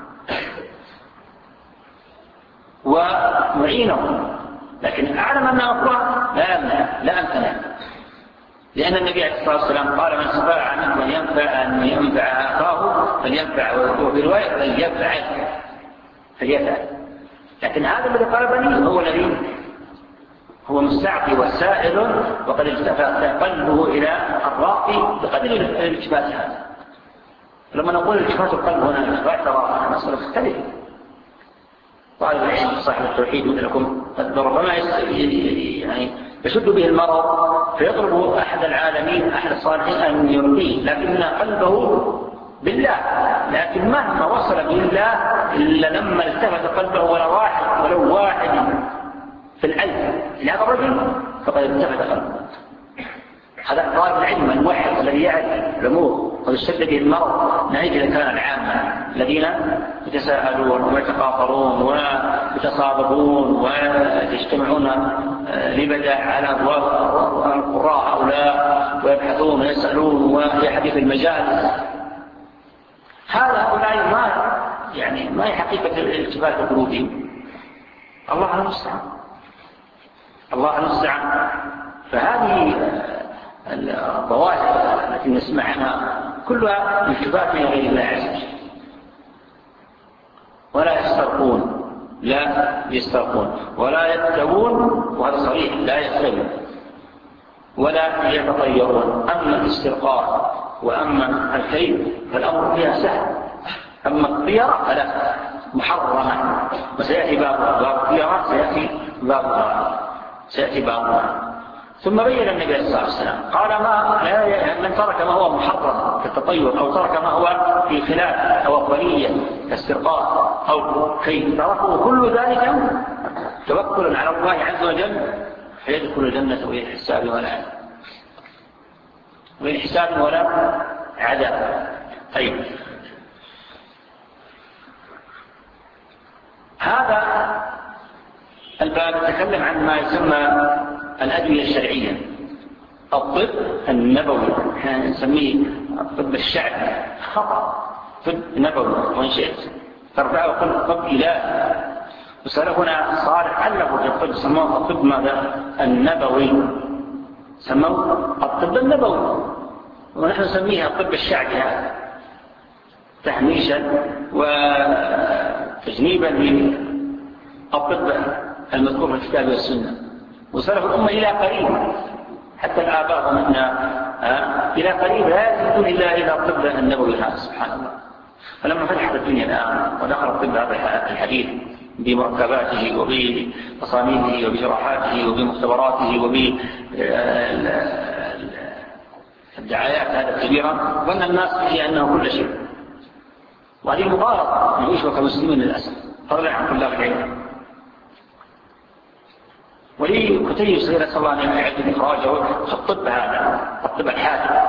ومعينه، لكن أعلم أنه مكروه لا أمنع لا أمتنع، لأن النبي عليه الصلاة والسلام قال من استطاع منكم أن ينفع أن ينفع أخاه فلينفع، وفي رواية فليفعل فليفعل. لكن هذا الذي طلبني هو الذي هو مستعطي وسائل، وقد التفت قلبه إلى الراقي بقدر الالتفات هذا. لما نقول التفات القلب هنا التفات ترى مسألة تختلف. طالب العلم صاحب التوحيد مثلكم قد ربما يعني يشد به المرض فيطلب أحد العالمين أحد الصالحين أن يرقيه، لكن قلبه بالله، لكن مهما وصل بالله إلا لما التفت قلبه ولا واحد ولو واحد في الألف لهذا الرجل فقد التفت قلبه. هذا طالب العلم الموحد الذي يعرف الأمور ويشد به المرض، ناهيك إذا كان العامة الذين يتساءلون ويتقاطرون ويتصابرون ويجتمعون لبدع على أبواب القراء هؤلاء ويبحثون ويسألون وفي حديث المجالس. هذا هؤلاء ما يعني ما هي حقيقة الالتفات قلوبهم؟ الله المستعان، الله المستعان. فهذه الظواهر التي نسمعها كلها التفات إلى غير الله عز وجل. ولا يسترقون، لا يسترقون، ولا يكتوون، وهذا صريح، لا يكتوون ولا يتطيرون. أما الاسترقاء وأما الكيد فالأمر فيها سهل، أما الطيرة فلا، محرمة، وسيأتي باب باب الطيرة، سيأتي باب سيأتي باب. ثم بين النبي صلى الله عليه وسلم قال ما لا من ترك ما هو محرم كالتطير، أو ترك ما هو في خلاف أو أفضلية كاسترقاء أو كيد، تركه كل ذلك توكل على الله عز وجل فيدخل الجنة بغير حساب ولا عذاب، بغير حساب ولا عذاب. طيب، هذا الباب يتكلم عن ما يسمى الأدوية الشرعية، الطب النبوي، احنا نسميه الطب الشعبي، خطأ، طب نبوي، وإن شئت ترفعه وقل طب إلهي. وسلفنا صالح علقوا في الطب سموه الطب ماذا؟ النبوي، سموه الطب النبوي، ونحن نسميها الطب الشعبي هذا تهميشا وتجنيبا للطب المذكور في الكتاب والسنة. وسلف الأمة إلى قريب، حتى الآباء ومنا إلى قريب لا يكون إلا إلى الطب النبوي هذا، سبحان الله. فلما فتحت الدنيا الآن ودخل الطب هذا الحديث بمركباته وبتصاميمه وبجراحاته وبمختبراته وبالدعايات هذا الكبيرة، ظن الناس به أنه كل شيء. وهذه مغالطة نعيش كمسلمين للأسف، فضلا عن طلاب العلم. ولي كتيب صغير أسأل الله أن يعد إخراجه في الطب هذا، الطب الحادث.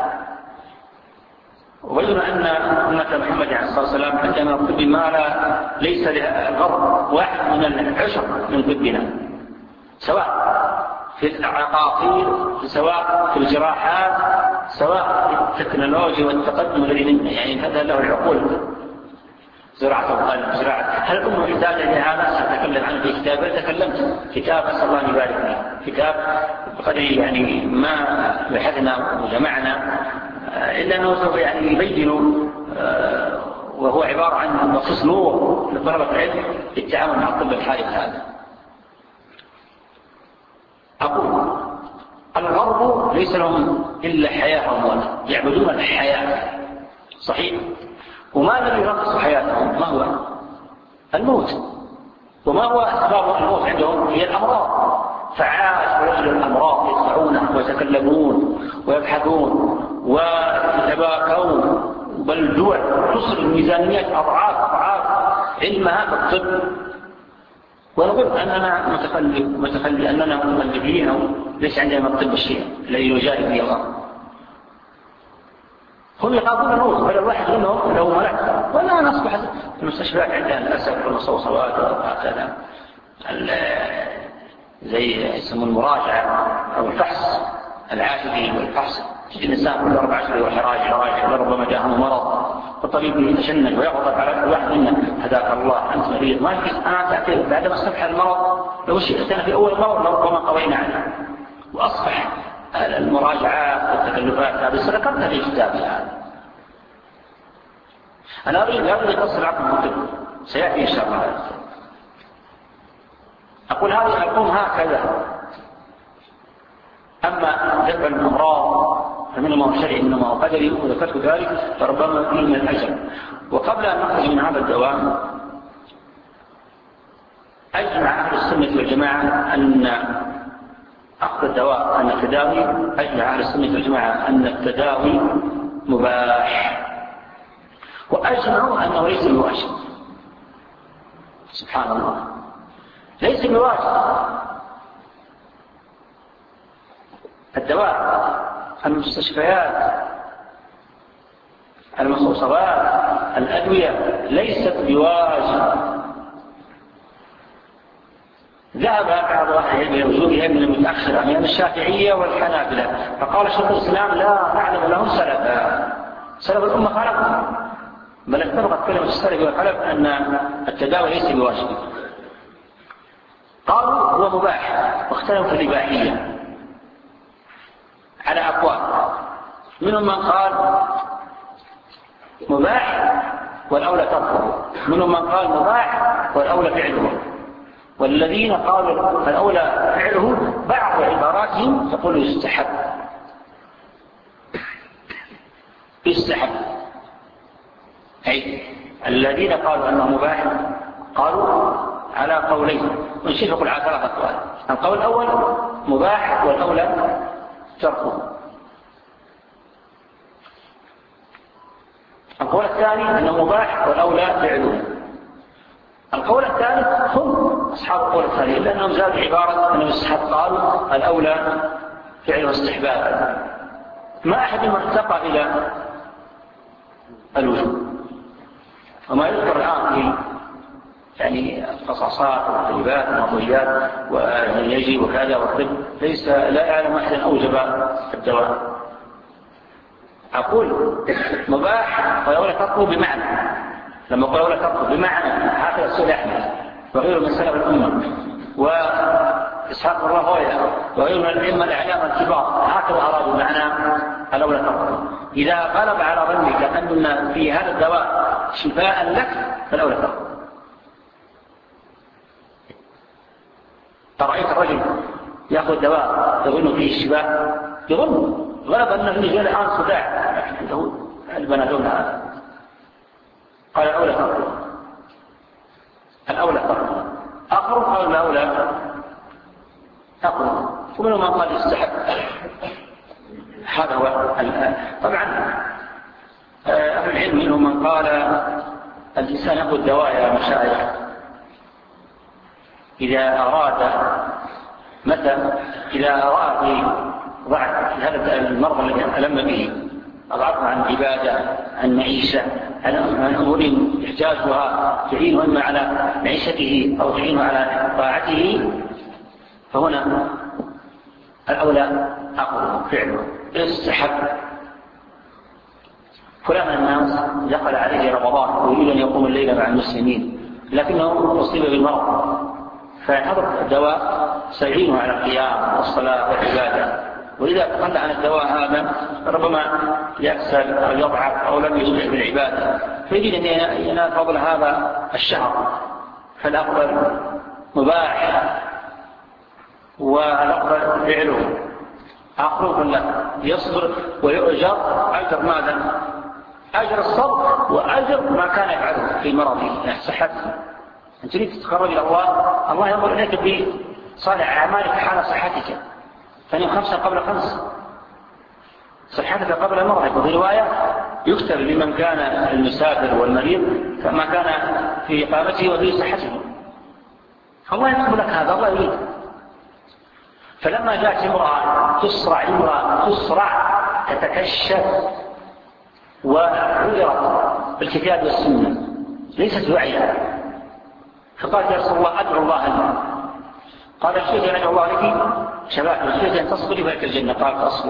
وبين أن أمة محمد عليه الصلاة والسلام عندنا الطب ما لا ليس للغرب واحد من العشر من طبنا، سواء في العقاقير، سواء في الجراحات، سواء في التكنولوجيا والتقدم الذي يعني هذا له العقول، زراعة القلب، زراعة. هل الأمة محتاجة لهذا؟ سأتكلم عنه في كتاب، تكلمت كتاب أسأل الله أن يبارك فيه، كتاب بقدر يعني ما بحثنا وجمعنا، إلا أنه سوف يعني يبين، وهو عبارة عن نصوص نور لطلبة العلم للتعامل مع الطب الحادث هذا. أقول الغرب ليس لهم إلا حياة وموت، يعبدون الحياة، صحيح؟ وما الذي ينقص حياتهم؟ ما هو الموت. وما هو أسباب الموت عندهم؟ هي الأمراض. فعاش ورجل الأمراض يدفعونه ويتكلمون ويبحثون ويتباكون، بل الدول تصل الميزانيات أضعاف أضعاف علمها بالطب. ونقول أننا متخلف متخلف أننا متخلفين، ليس عندنا الطب الشيء الذي يجاري به الأرض. هم يخافون الموت، بل الواحد منهم لو ملك. والآن أصبحت المستشفيات عندنا للأسف والمصوصات وهكذا زي يسمون المراجعة أو الفحص العاشري والفحص، تجي الإنسان كل أربع أشهر وحراج حراج، ربما جاءه مرض، الطبيب يتشنج ويغضب على الواحد منا، هداك الله أنت مريض، ما يجلس أنا تأتي بعدما استفحى المرض، لو شئتنا في أول مرض لربما قضينا عنه. وأصبح المراجعات والتكلفات هذه ذكرتها في كتابي هذا. أنا أريد أن أتصل عقل الطب، سيأتي إن شاء الله. أقول هذه أقوم هكذا. أما ذكر الأمراض فمنه ما هو شرعي منه ما هو قدري، وذكرت ذلك فربما فيه من الأجر. وقبل أن نخرج من هذا الدوام أجمع أهل السنة والجماعة أن أخذ الدواء أن التداوي، أجمع أهل السنة والجماعة أن التداوي مباح، وأجمعوا أنه ليس بواجب. سبحان الله، ليس بواجب. الدواء، المستشفيات، المخصوصات، الأدوية ليست بواجب. ذهب بعض أهل العلم لوجودها من المتأخرة من الشافعية والحنابلة، فقال شيخ الإسلام لا نعلم لهم سلفا، سلف الأمة خالفهم، بل اتفقت كلمة السلف والخلف أن التداوي ليس بواجب. قالوا هو مباح، واختلفوا في الإباحية على أقوال. منهم من قال مباح والأولى تركه، منهم من قال مباح والأولى فعله، والذين قالوا الأولى فعله بعض عباراتهم تقول يستحب يستحب أي الذين قالوا أنه مباح قالوا على قولين، ونشير يقول على ثلاثة أقوال. القول الأول مباح والأولى تركه. القول الثاني أنه مباح والأولى فعله. القول الثالث هم أصحاب القول الثاني لأنهم زادوا عبارة أنه الصحاب قالوا الأولى فعله استحبابا. ما أحد من ارتقى إلى الوجوب. وما يذكر الآن في يعني القصاصات والطيبات والمضيات واليجي وكذا والطب ليس لا يعلم أحد أوجب الدواء. أقول مباح ولا تركه بمعنى، لما قال ولا تركه بمعنى هكذا السيد أحمد وغيره من سلف الأمة وإسحاق بن راهويه وغيره من الأئمة الأعلام الكبار هكذا أرادوا معنى الأولى تركه. إذا غلب على ظنك أن في هذا الدواء شفاء لك فالأولى تركه. رأيت الرجل يأخذ دواء يظن فيه الشفاء، يظن غلب أن فيه الآن صداع عنده البنادول هذا، قال الأولى تركه الأولى تركه. آخر قال الأولى تركه، ومنهم من قال يستحب. هذا هو طبعا أهل العلم منهم من قال الإنسان يأخذ دواء يا مشايخ إذا أراد متى إذا أراد ضعف هذا المرض الذي ألم به، أضعف عن عبادة، عن معيشة، عن أمور يحتاجها تعينه إما على معيشته أو تعينه على طاعته، فهنا الأولى أقول فعله يستحب. فلان الناس دخل عليه رمضان ويريد أن يقوم الليل مع المسلمين لكنه أصيب بالمرض، فيحضر الدواء سيعينه على القيام والصلاة والعبادة، وإذا تخلى عن الدواء هذا ربما يكسل أو يضعف أو لم يصبح بالعبادة فيجد أن ينال فضل هذا الشهر. فالأفضل مباح والأفضل فعله. أخرج لك يصبر ويؤجر أجر ماذا؟ أجر الصبر وأجر ما كان يفعله في مرضه يعني صحته. أنت تريد تتقرب إلى الله، الله ينظر إليك بصالح أعمالك حال صحتك، ثاني خمسة قبل خمس صحتك قبل مرضك. وفي رواية يكتب لمن كان المسافر والمريض كما كان في إقامته وفي صحته. الله يكتب لك هذا، الله يريد. فلما جاءت امرأة تسرع امرأة تسرع تتكشف وعذرت بالكتاب والسنة ليست واعية، فقالت يا رسول الله أدعو الله لي. قال الشيخ أن أدعو الله لك شباب الشيخ أن تصبري فلك الجنة. قالت أصبر.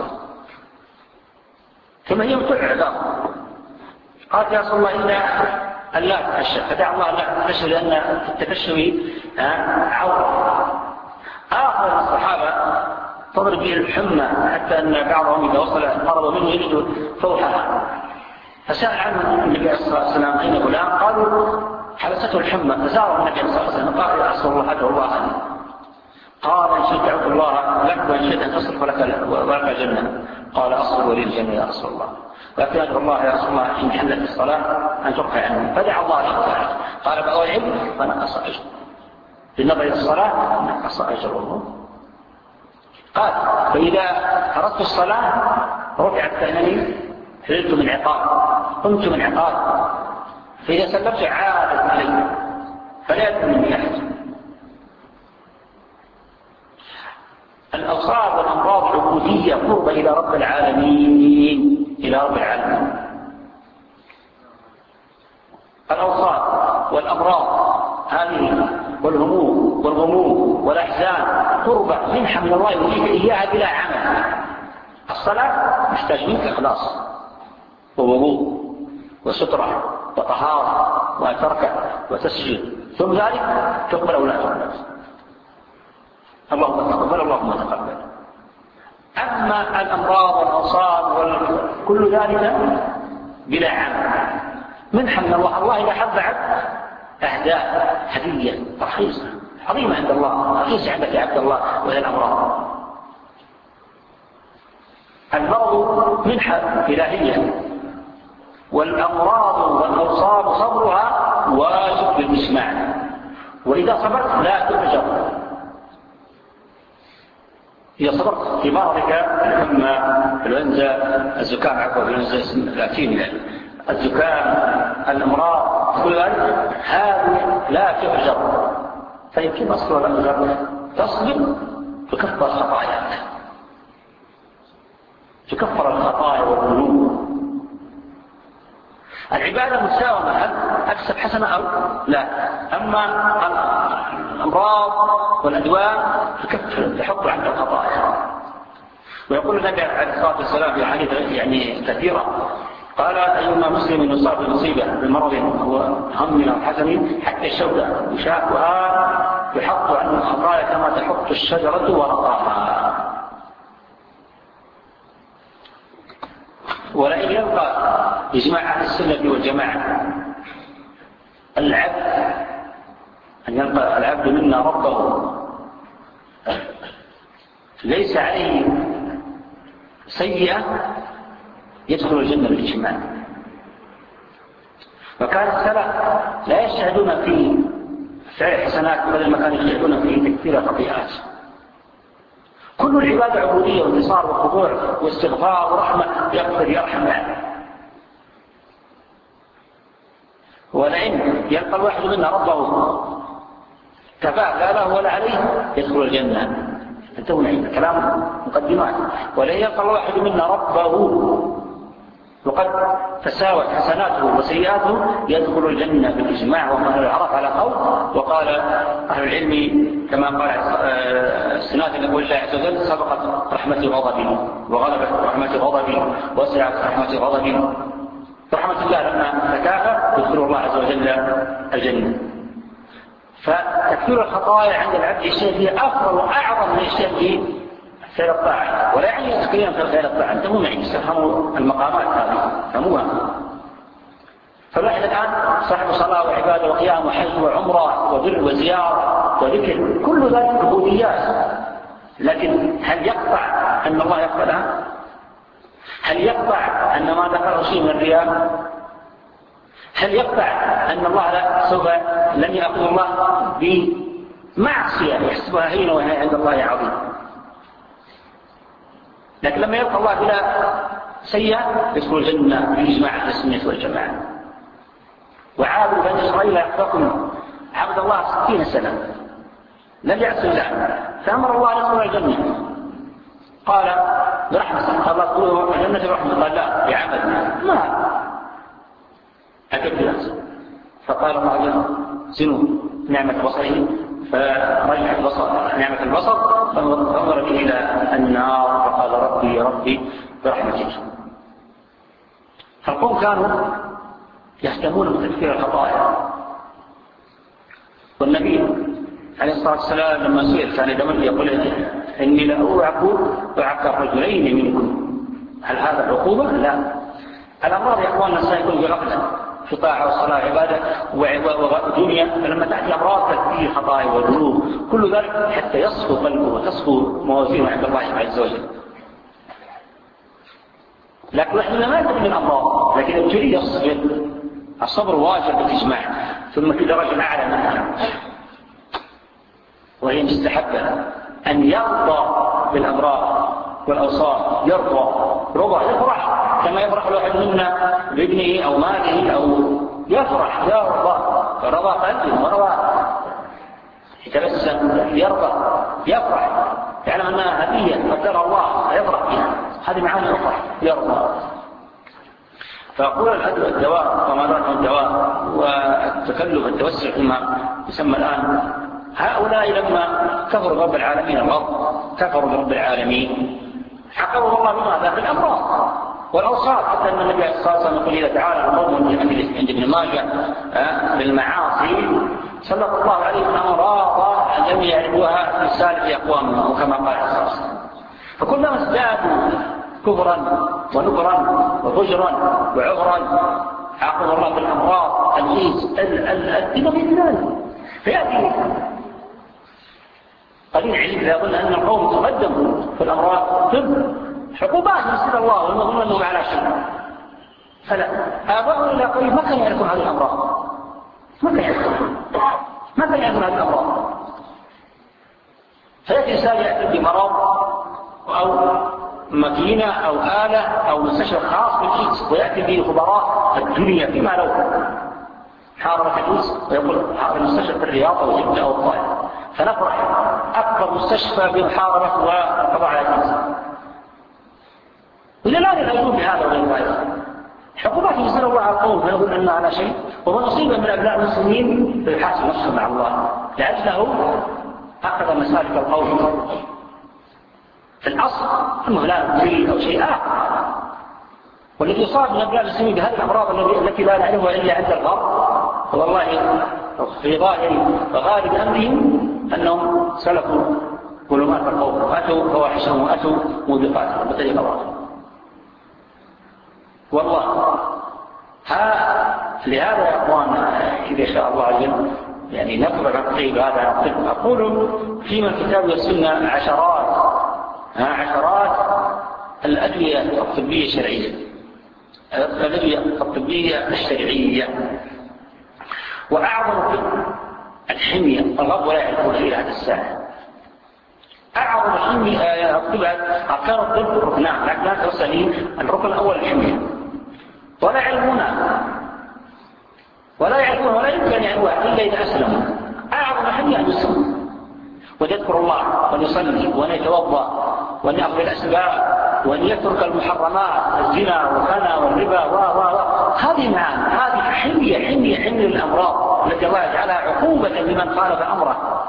ثم هي متعذر قالت يا رسول الله إن لا تكشف، فدع الله لا تكشف لأن التكشف عورة. آخر الصحابة تضرب به الحمى حتى أن بعضهم إذا وصل قرب منه يجد فوحها، فسأل عنه النبي صلى الله عليه وسلم أين فلان؟ قالوا حبسته الحمى، فزاره النبي صلى الله عليه وسلم قال يا رسول الله أدعو الله عنه. قال إن شئت أدعو الله لك وإن شئت أن تصرف لك الجنة. قال أصبر ولي الجنة يا رسول الله، ولكن أدعو الله يا رسول الله إن حلت الصلاة أن ترفع عنه. فدعا الله له قال بأوعب فنقص أجر بالنظر إلى الصلاة نقص أجره. قال فإذا أردت الصلاة رفعت كأنني حللت من عقاب، قمت من عقاب، فإذا سلمت عادت علي فلا يكون مني أحد. الأوصاف والأمراض العبودية قرب إلى رب العالمين إلى رب العالمين. الأوصاف والأمراض هذه والهموم والغموم والأحزان قربة منحة من الله يريد إياها بلا عمل. الصلاة محتاج منك إخلاص ووضوء وسترة وطهارة وتركع وتسجد، ثم ذلك تقبل أو لا تقبل. اللهم تقبل اللهم تقبل. أما الأمراض والأوصاب وكل ذلك بلا عمل منحة من الله. الله إذا حب عبد أهداء هدية رخيصة عظيمة عند الله، رخيصة عندك يا عبد الله، وهي الأمراض. المرض منحة إلهية، والأمراض والأوصاب صبرها واجب بالإجماع، وإذا صبرت لا تؤجر. إذا صبرت في مرضك أما الأنزة الزكام عفوا الأنزة الأكيم يعني الزكام الأمراض كل ذلك هذه لا تؤجر. فيمكن أصل الأجر تصبر تكفر خطاياك، تكفر الخطايا والذنوب. العبادة مساومة، هل أكسب حسنة أو لا؟ أما الأمراض والأدواء تكفر تحط عنك الخطايا. ويقول النبي عليه الصلاة والسلام في حديث يعني كثيرة قال: أيما مسلم يصاب بمصيبة بمرض أو هم أو حزن حتى الشوكة يشاكها يحط عنه الخطايا كما تحط الشجرة ورقاها. ولئن يبقى إجماع أهل السنة والجماعة العبد أن يلقى العبد منا ربه ليس عليه سيئة يدخل الجنة بالإجماع. وكان السلف لا يشهدون في فعل حسنات بدل ما كانوا يشهدون في تكفير الخطيئات. كل العبادة عبودية وانتصار وخضوع واستغفار ورحمة، يغفر يرحم. ولئن يلقى الواحد منا ربه كفاه لا له ولا عليه يدخل الجنة. انتهوا عند كلام مقدمات. ولئن يلقى الواحد منا ربه وقد تساوت حسناته وسيئاته يدخل الجنة بالإجماع. ومن العرف على قول. وقال أهل العلم كما قال السنات النبوي الله عز وجل: سبقت رحمة غضبي وغلبت رحمة غضبي وسعت رحمة غضبي. رحمة الله لما تكافى يدخل الله عز وجل الجنة. فتكفير الخطايا عند العبد الشيء هي أفضل وأعظم من الشيء في فعل الطاعة. ولا يعني تقريبا في فعل الطاعة، أنت مو معي تفهموا المقامات هذه فهموها. فالواحد الآن صاحب صلاة وعبادة وقيام وحج وعمرة وبر وزيارة وذكر كل ذلك عبوديات، لكن هل يقطع أن الله يقبلها؟ هل يقطع أن ما ذكره شيء من الرياء؟ هل يقطع أن الله لا سوف لن يأخذ الله بمعصية يحسبها هينة وهي عند الله عظيم؟ لكن لما يلقى الله بلا سيئة يدخل الجنة بإجماع أهل السنة والجماعة. وعاد بني إسرائيل يحفظكم عبد الله ستين سنة لم يعصي الله، فأمر الله أن يدخل الجنة. قال برحمة، قال الله ادخلوا الجنة برحمة، قال لا بعمل ما أكد نفسه. فقال الله عز وجل: زنوا نعمة بصره، فرجع البصر نعمة البصر فانظر به إلى النار فقال: ربي يا ربي برحمتك. فالقوم كانوا يهتمون بتكفير الخطايا. والنبي عليه الصلاة والسلام لما سئل كان يدمر يقول: إني لأوعك وعك الرجلين منكم. هل هذا عقوبة؟ لا. الأمراض يا أخواننا سيكون بغفلة في طاعة والصلاة عبادة ودنيا، فلما تأتي أمراض تكفير خطايا وذنوب كل ذلك حتى يصفو قلبه وتصفو موازينه عند الله عز وجل. لكن نحن ما يكون من الأمراض، لكن الجري يصبر. الصبر واجب بالإجماع. ثم في درجة أعلى منها وهي مستحبة أن يرضى بالأمراض والأوصاف، يرضى رضا يفرح كما يفرح الواحد منا بابنه أو ماله أو يفرح يرضى رضا قلبه ورضا يتبسم يرضى يفرح يعلم أنها هدية قدر الله يفرح بها. هذه معاني أخرى يرضى. فأقول الأدوية الدواء وما ذاك الدواء والتكلف التوسع فيما يسمى الآن، هؤلاء لما كفروا رب العالمين الأرض كفروا برب العالمين حقروا الله بماذا؟ بالأمراض. والأوصاف، حتى أن النبي صلى الله عليه وسلم يقول إذا تعالى قوم عند ابن ماجه بالمعاصي سلط الله عليهم أمراض لم يعرفوها في سالف أقوامهم، وكما قال صلى الله عليه وسلم. فكلما ازدادوا كفرا ونكرا وفجرا وعهرا عاقب الله بالأمراض الإيس الدم من ذلك. فيأتي قليل علم يظن أن القوم تقدموا في الأمراض طب عقوبات يرسل الله ويظن أنهم على شيء. فلا، آباؤنا إلى قريب ما كانوا يعرفون هذه الأمراض، ما كانوا يعرفون ما كانوا يعرفون هذه الأمراض. فيأتي إنسان يأتي بمرض أو ماكينة أو آلة أو مستشفى خاص بالإيدز، ويأتي به خبراء الدنيا فيما لو حارة الإيدز، ويقول هذا المستشفى في الرياض أو جدة أو الطائف، فنفرح أكبر مستشفى بمحاربة والقضاء على الإيدز. إذا لا يلعبون بهذا وغير ذلك حكومات يسأل الله على القوم فيقول أنه على شيء، ومن أصيب من أبناء المسلمين فيحاسب نفسه مع الله لأنه أخذ مسالك القوم. في الأصل أنه لا نبري أو شيء آخر، والذي يصاب من أبناء المسلمين بهذه الأمراض التي لا نعرفها إلا عند الغرب والله في ظاهر وغالب أمرهم أنهم سلكوا ظلمات القوم وأتوا فواحشهم وأتوا موبقاتهم بطريقة واحدة. والله ها لهذا يا أخوان إذا شاء الله عجل يعني نقرأ الطيب هذا الطب. أقول فيما الكتاب والسنة عشرات عشرات الأدوية الطبية الشرعية، الأدوية الطبية الشرعية. وأعظم الحمية الغرب ولا يعرفون إلى هذا الساعة. أعظم الحمية الطب أركان الطب ركنان، لكن لا توصلين الركن الأول الحمية، ولا يعلمونها ولا يعرفون ولا يمكن يعرفوها إلا إذا أسلموا. أعظم الحمية أن يسلموا وأن يذكر الله وأن يصلي وأن يتوضأ وأن يأخذ الأسباب وأن يترك المحرمات الزنا والخنا والربا و و هذه معاني، هذه حمية حمية حمية الأمراض التي الله يجعلها عقوبة لمن خالف أمره.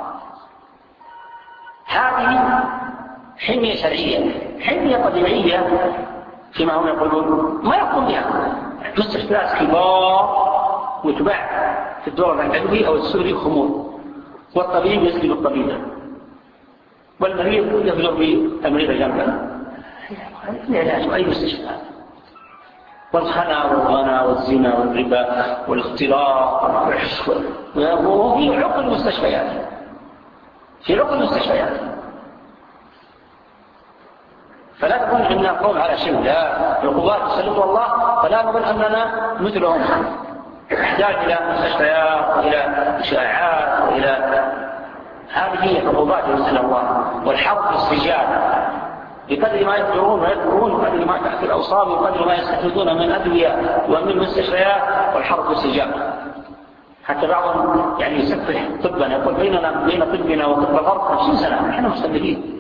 هذه حمية شرعية. حمية طبيعية فيما هم يقولون ما يقوم بها مستشفيات كبار وتباع في الدور الأدوية أو السوري خمور، والطبيب يسلب الطبيب والمريض يبلغ بالمريض جنبه العلاج أي مستشفى. والخنا والغنا والزنا والربا والاختلاط والعشق وفي عقل المستشفيات في عقل المستشفيات. فلا تكون عندنا قول على شيء، لا عقوبات تسلط الله، فلا نظن أننا مثلهم نحتاج إلى مستشفيات وإلى إشاعات وإلى هذه هي عقوبات يرسل الله. والحرب والسجال بقدر ما يذكرون ويذكرون وقدر ما تأتي الأوصاب وقدر ما يستفيدون من أدوية ومن المستشفيات والحرب والسجال. حتى بعضهم يعني يسفح طبنا يقول بيننا بين طبنا وطب الغرب خمسين سنة احنا مستمدين،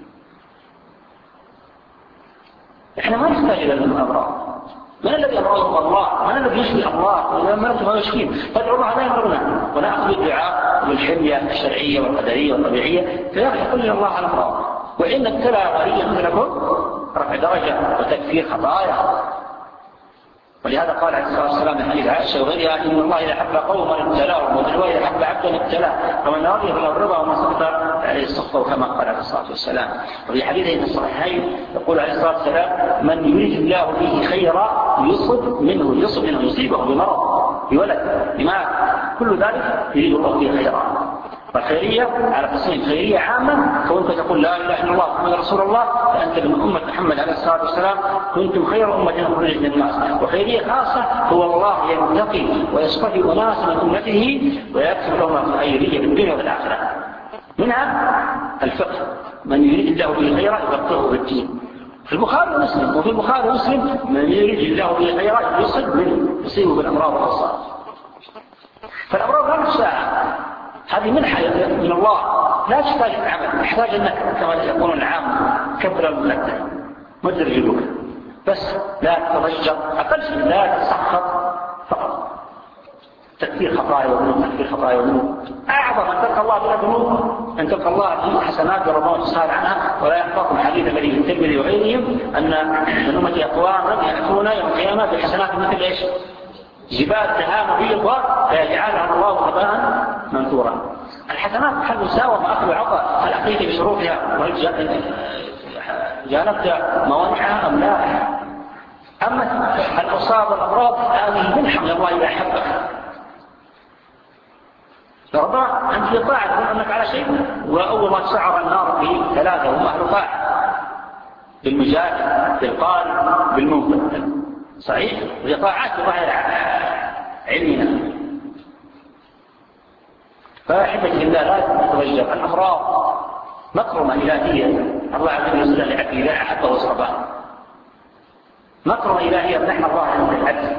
احنا ما نحتاج إلى الأمراض. من الذي أمراضه الله؟ من الذي يشفي الله؟ من الذي ما يشفيه؟ فادعوا الله لا يمرنا ونأخذ الدعاء بالحمية الشرعية والقدرية والطبيعية فيغفر لنا الله على الأمراض. وإن ابتلى غرية مثلكم رفع درجة وتكفير خطايا. ولهذا قال عليه الصلاة والسلام في حديث عائشة وغيرها إن الله إذا حب قوما ابتلاهم وفي رواية إذا حب عبدا ابتلاه فمن رضي فله الرضا وما سقط عليه السخط كما قال عليه الصلاة والسلام. وفي حديثه في الصحيحين يقول عليه الصلاة والسلام من يريد الله به خيرا يصب منه يصب منه يصيبه بمرض بولد بمال كل ذلك يريد الله به خيرا. والخيرية على قسمين، خيرية عامة كونك تقول لا إله إلا الله محمد رسول الله فأنت من أمة محمد عليه الصلاة والسلام كنتم خير أمة أخرجت للناس. وخيرية خاصة هو الله ينتقي ويصطفي أناس من أمته ويكتب لهم الخيرية في الدنيا والآخرة. منها الفقه من يريد الله به خيرا يفقهه في الدين. في البخاري ومسلم وفي البخاري ومسلم من يريد الله به خيرا يصب منه يصيبه بالأمراض والأصاب. فالأمراض لا تساعد، هذه منحة من الله لا تحتاج العمل، تحتاج أنك كما يقول العام كبر الملك مدر جلوك بس لا تتضجر أقل شيء لا تسخط فقط. تكفير خطايا وذنوب تكفير خطايا وذنوب أعظم أعظم أن تلقى الله بلا ذنوب، أن تلقى الله حسنات وربما تسهل عنها. ولا يخفاكم الحديث الذي في الترمذي وغيرهم أن من أمتي أقوام يأتون يوم القيامة بحسنات مثل إيش؟ جبال تهام بيضاء فيجعلها الله هباء منثورا. الحسنات محل مساومة، أخذ وعطاء، هل أقيت بشروطها وهل جانبت موانعها أم لا؟ أما الأصاب والأمراض هذه منحة من الله إذا أحبك. فربما أنت طاعة تقول أنك على شيء، وأول ما تسعر النار في ثلاثة هم أهل طاعة، بالمجاهد، بالقال، بالمنفذ. صحيح؟ وهي طاعات بظاهر علمنا. فأحبتي الله لا تتوجه. الأمراض مكرمة إلهية، الله عز وجل يسأل لعبده إذا أحبه وصربه، مكرمة إلهية منح الله عز وجل.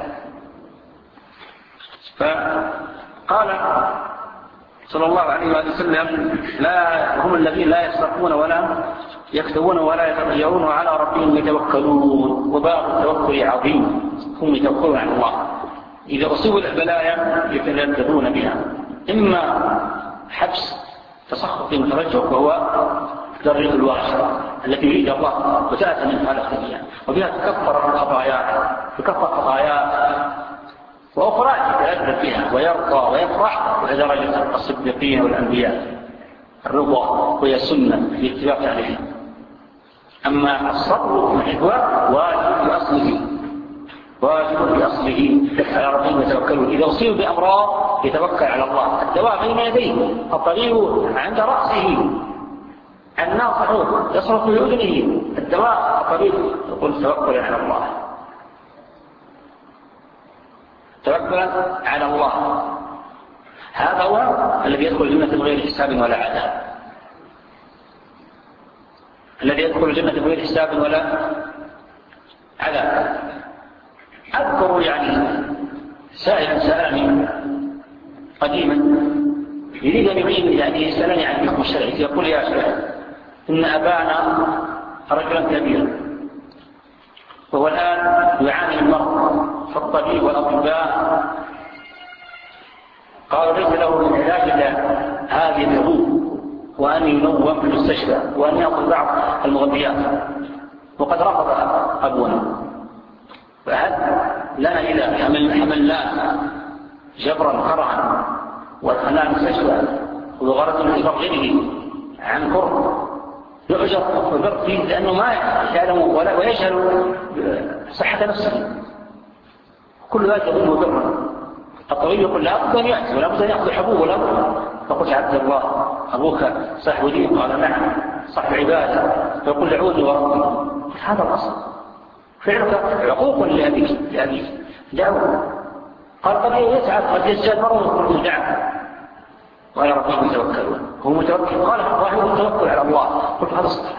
فقال صلى الله عليه وسلم لا هم الذين لا يسرقون ولا يكتبون ولا يتطيرون وعلى ربهم يتوكلون. وباب التوكل عظيم، هم يتوكلون على الله. إذا أصيبوا البلايا يتلذذون بها، إما حبس تسخط مترجح وهو درجة الواحدة التي يريد الله وتأتى من خالق الدنيا، وبها تكفر الخطايا، تكفر خطايا وأخرى يتأذى بها ويرضى ويفرح. ودرجة الصديقين والأنبياء الرضا وهي السنة الاتفاق عليها. أما الصبر محور واجب بأصله، واجب بأصله على ربهم يتوكلون. إذا أصيبوا بأمراض يتوكل على الله، الدواء بين يديه، الطبيب عند رأسه، الناصح يصرف في أذنه، الدواء الطبيب يقول توكل على الله، توكل على الله. هذا هو الذي يدخل الجنة بغير حساب ولا عذاب، الذي يدخل الجنة بغير حساب ولا عذاب. أذكر يعني سائلا سألني قديما يريد أن يبين، يعني سألني عن الحكم الشرعي، يقول يا شيخ إن أبانا رجلا كبيرا وهو الآن يعاني المرض، فالطبيب والأطباء قالوا ليس له من علاج إلا هذه الحبوب، وأن ينوم في المستشفى، وأن يأخذ بعض المغذيات، وقد رفض أبونا. فهل لنا إذا حملناه جبرا قرعا وأدخلناه المستشفى وغرض من تفضله عن قرب يعجر وبر فيه لأنه ما يعلم ولا ويجهل صحة نفسه، كل ذلك يظنه برا. الطبيب يقول لا بد أن يأتي ولا بد أن يأخذ الحبوب ولا بد. فقلت عبد الله أبوك صاحب دين؟ قال نعم صاحب عبادة. فيقول دعوني وربي. هذا الأصل، فعلك عقوق لأبيك لأبيك دعوه. قال قد يتعب قد يزداد مرض ويقول دعه وعلى ربهم يتوكلون. هو متوكل؟ قال الظاهر التوكل على الله. قلت هذا صح،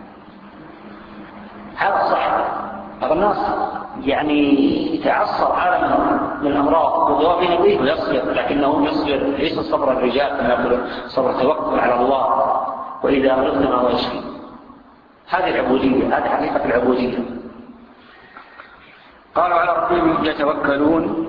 هذا صح. هذا الناس يعني يتعصر عالم من الأمراض وضوابين به ويصبر، لكنه يصبر ليس صبر الرجال كما يقولون، صبر توكل على الله، وإذا مرضنا هو يشفي. هذه العبودية، هذه حقيقة العبودية. قالوا على ربهم يتوكلون.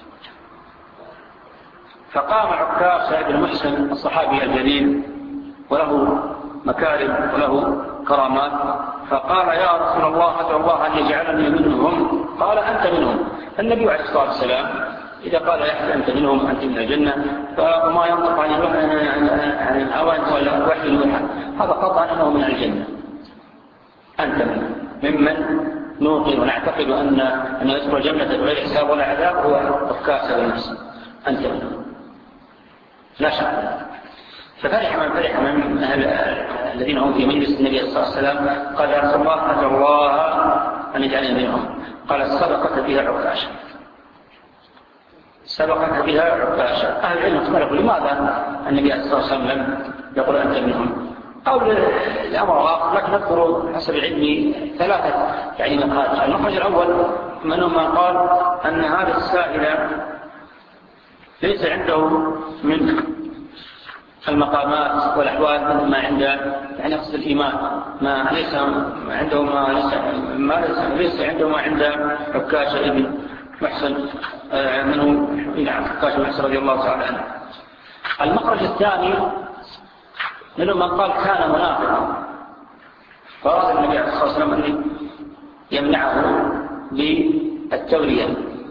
فقام عكاش بن محسن الصحابي الجليل وله مكارم وله كرامات، فقال يا رسول الله أدعو الله أن يجعلني منهم. قال أنت منهم. النبي عليه الصلاة والسلام إذا قال يحيى أنت منهم أنت من الجنة، فما ينطق عن عن الهوى ولا وحي يوحى، هذا قطعا أنه من الجنة. أنت منهم، ممن نوقن ونعتقد أن أن يدخل الجنة بغير حساب ولا عذاب هو عكاش بن محسن. أنت منهم لا شك. ففرح من فرح من أهل الذين هم في مجلس النبي صلى الله عليه وسلم. قال يا رسول الله أدعو الله أن يجعلني منهم. قال سبقت بها عكاشة، سبقت بها عكاشة. أهل العلم اختلفوا لماذا النبي صلى الله عليه وسلم يقول أنت منهم، أو الأمر آخر، لكن نذكر حسب علمي ثلاثة يعني مخارج. المخرج الأول منهم من قال أن هذا السائل ليس عنده من المقامات والأحوال ما عنده، يعني أقصد الإيمان، ما ليس عنده ما ليس ما ليس, ليس عنده ما عند عكاشة ابن محسن منه. نعم عكاشة بن محسن رضي الله تعالى عنه. المخرج الثاني منهم من قال كان منافقا فأراد النبي عليه الصلاة والسلام أن يمنعه بالتولية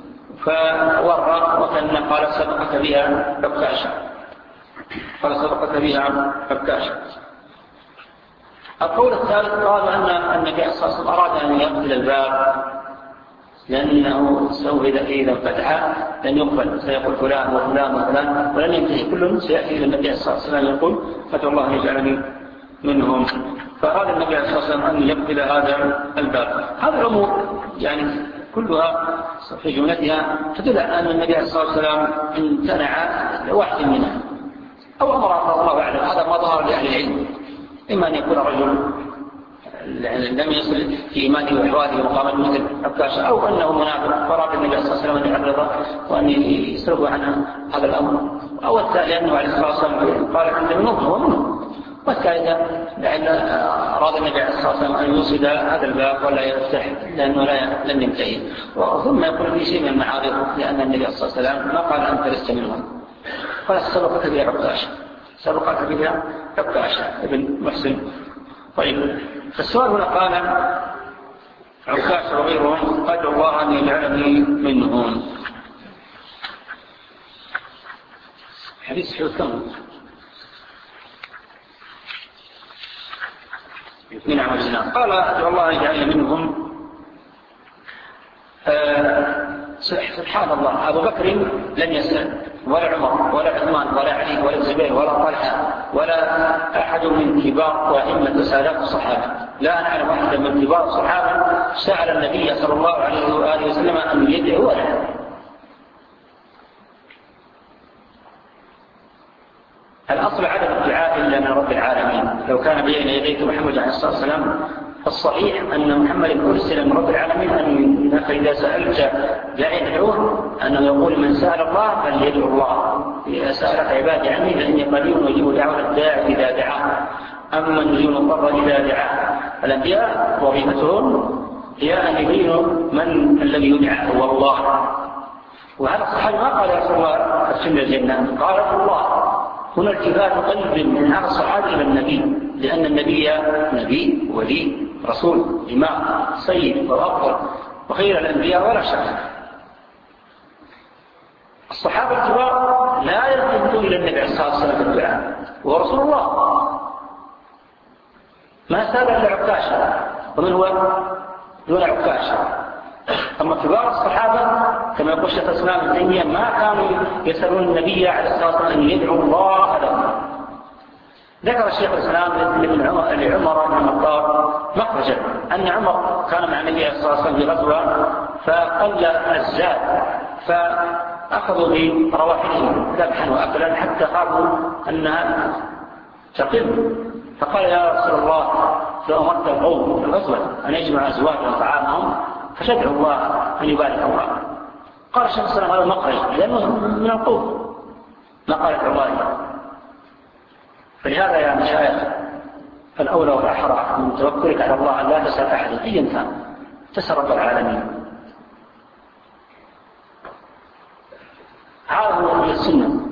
فورى وكان قال سبقك بها عكاشة قال سبقك بها عكاشة. القول الثالث قالوا أن النبي عليه الصلاة والسلام أراد أن يقفل الباب لأنه سوف إذا فتح لن يقبل سيقول فلان وفلان وفلان ولن ينتهي كل سيأتي إلى النبي عليه الصلاة والسلام يقول فتح الله يجعلني منهم. فأراد النبي عليه الصلاة والسلام أن يقفل هذا الباب. هذه الأمور يعني كلها في جملتها تدل على أن النبي عليه الصلاة والسلام امتنع لواحد منها أو أمر الله أعلم. هذا ما ظهر لأهل العلم إما أن يكون رجل لم يصل في إيمانه وحواله ومقامات مثل عكاشة أو أنه منافق فراد النبي صلى الله عليه وسلم أن يعرضه وأن يسرق عنه هذا الأمر. أو الثاني أنه عليه الصلاة والسلام قال أنت منهم هو منهم. والثالثة لأن أراد النبي عليه الصلاة والسلام أن يوصد هذا الباب ولا يفتح لأنه لا لن ينتهي. ثم يقول في شيء من المعارض لأن النبي صلى الله عليه وسلم ما قال أنت لست منهم قال سبقك بها عكاشة سبقك بها عكاشة ابن محسن. طيب فالسؤال هنا قال عكاشة وغيرهم أدعو الله أن يجعلني منهم. حديث حديث كم من عمل الزنا قال أدعو الله أن يجعلني منهم. آه سبحان الله أبو بكر لم يسأل ولا عمر ولا عثمان ولا علي ولا الزبير ولا طلحة ولا أحد من كبار وأئمة سادات الصحابة. لا نعلم أحدا من كبار الصحابة سأل النبي صلى الله عليه وآله وسلم أن يدعو له. الأصل عدم الدعاء إلا من رب العالمين. لو كان بين يديك محمد عليه الصلاة والسلام فالصحيح أن محمد أرسل من رب العالمين أنك إذا سألت داعي يدعوه أنه يقول من سأل الله فليدعو الله. إذا سألك عبادي عني فإني قدير ويجيب دعوة الداعي إذا دعاه أما يجيب المضطر إذا دعاه. الأنبياء وظيفتهم هي أن يبينوا من الذي يدعى هو الله. وهذا الصحابي ما قال يا رسول الله ادخلنا الجنة قال الله. هنا التفات قلب من هذا الصحابي إلى النبي لأن النبي نبي ولي رسول إمام سيد وأفضل وخير الأنبياء ولا شك. الصحابة الكبار لا يلتفتون إلى النبي عليه الصلاة والسلام في الدعاء وهو رسول الله ما سال إلا عكاشة ومن هو دون عكاشة. أما كبار الصحابة كما يقول شيخ الإسلام ابن تيمية ما كانوا يسألون النبي عليه الصلاة والسلام أن يدعو الله لهم. ذكر الشيخ الإسلام لعمر بن الخطاب مخرجا أن عمر كان مع النبي عليه الصلاة والسلام في غزوة فقل الزاد فأخذوا برواحلهم ذبحا وأكلا حتى خافوا أنها تقل. فقال يا رسول الله لو أمرت القوم في الغزوة أن يجمع أزواجهم وطعامهم فشدعوا الله أن يبارك الله. قال الشيخ الإسلام هذا مخرج لأنه من القوم ما قالت الله. فلهذا يا مشايخ الأولى والأحرى من توكلك على الله أن لا تسأل أحد أيا كان تسأل رب العالمين. هذا هو السنة.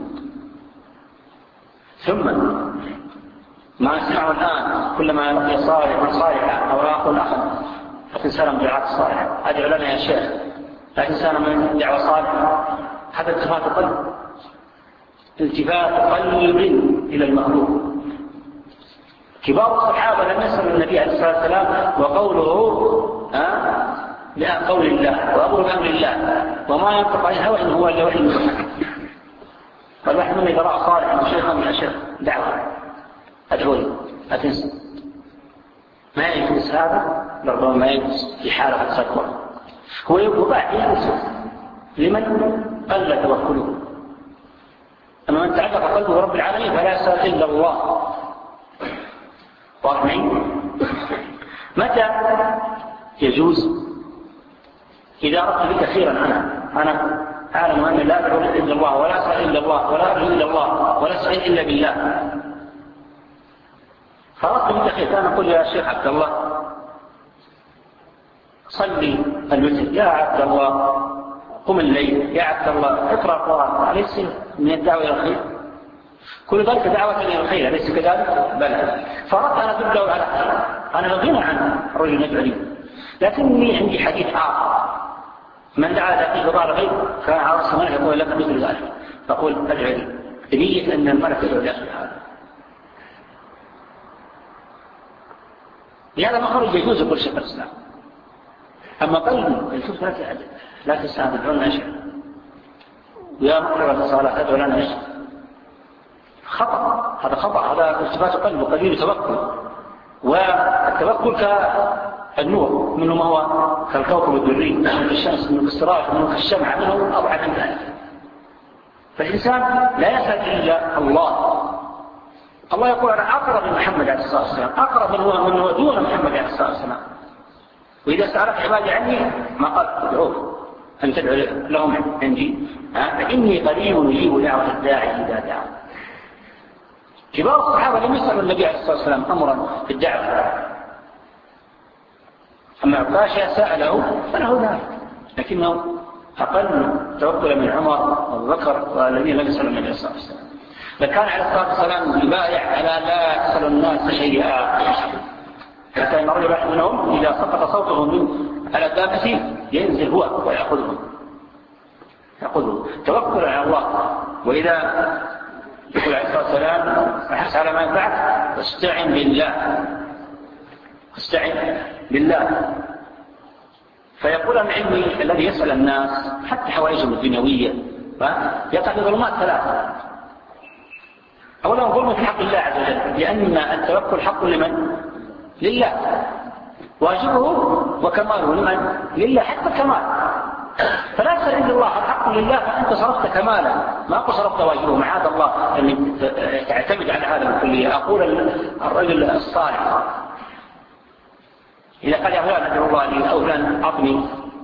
ثم ما نسمعه الآن كلما لقي صالح صالحا أو آخر أخر فإنسان من دعاء الصالح أدعو لنا يا شيخ لا إنسان من دعوة صالحة. هذا التفات قلب التفات قلب إلى المألوف. كبار الصحابة لم يسألوا النبي عليه الصلاة والسلام وقوله ها لا قول الله وأمر بأمر الله وما ينطق عن الهوى إن هو إلا وحي يوحى. فالواحد من إذا رأى صالحا وشيخا من أشياء دعوة أدعوني أتنسى ما يجلس هذا لربما ما يجلس في حالة السكوى هو يباح يجلس لمن قل توكله. أما من تعلق قلبه رب العالمين فلا يسأل إلا الله. واضحين؟ متى يجوز؟ إذا أردت بك خيرا أنا أنا أعلم أني لا أدعو إلا الله ولا أسأل إلا الله ولا أرجو إلا الله ولا أسأل إلا بالله فأردت بك خير كان أقول يا شيخ عبد الله صلي الوتر يا عبد الله قم الليل يا عبد الله اقرأ القرآن أليس من الدعوة إلى الخير؟ كل ذلك دعوة إلى الخير، أليس كذلك؟ بلى. فأردت أن أدله على خير، أنا غنى عن الرجل يدعو لي، لكنني عندي حديث آخر، من دعا إلى خير وضع الغيب كان على رأس الملك يقول لك مثل ذلك، فقل أدعو لي بنية أن الملك يدعو لأخي هذا. لهذا مخرج يجوز كل شيء في الإسلام. أما قلبي الكفر لا تعد لا تسعى تدعون أشياء ويا مقرر الصلاة تدعو لنا أشياء، خطأ، هذا خطأ، هذا التفات قلب وقليل توكل. والتوكل كالنور، منه ما هو كالكوكب الدري، منه كالشمس، منه كالسراج، منه كالشمع، منه أبعد من ذلك. فالإنسان لا يسأل إلا الله. الله يقول أنا أقرب من محمد عليه الصلاة والسلام، أقرب من هو من هو دون محمد عليه الصلاة والسلام. وإذا سألت عبادي عني ما قال ادعوه أن تدعو لهم عندي، فإني قريب يجيب دعوة الداعي إذا دعا. كبار الصحابة لم يسألوا النبي عليه الصلاة والسلام أمرا في الدعوة، أما عكاشة سأله فله ذلك، لكنه أقل توكلا من عمر وبكر والذين لم يسألوا النبي عليه الصلاة والسلام. فكان عليه الصلاة والسلام يبايع على لا يسأل الناس شيئا، حتى إن رجل واحد منهم إذا سقط صوته من على دابته ينزل هو ويأخذه يأخذه توكلا على الله. وإذا يقول عليه الصلاة والسلام أحس على ما ينفعك واستعن بالله، استعن بالله. فيقول العلم الذي يسأل الناس حتى حوائجهم الدنيوية يقع في ظلمات ثلاثة. أولا ظلم في حق الله عز وجل، لأن التوكل حق لمن؟ لله، واجبه وكماله لمن؟ لله حتى الكمال. فلا تسأل إلا الله، الحق لله، فأنت صرفت كمالا ما صرفت واجبه. معاذ الله أن تعتمد على هذا الكلية. أقول الرجل الصالح إذا قال يا فلان أدعو الله لي أو فلان أعطني،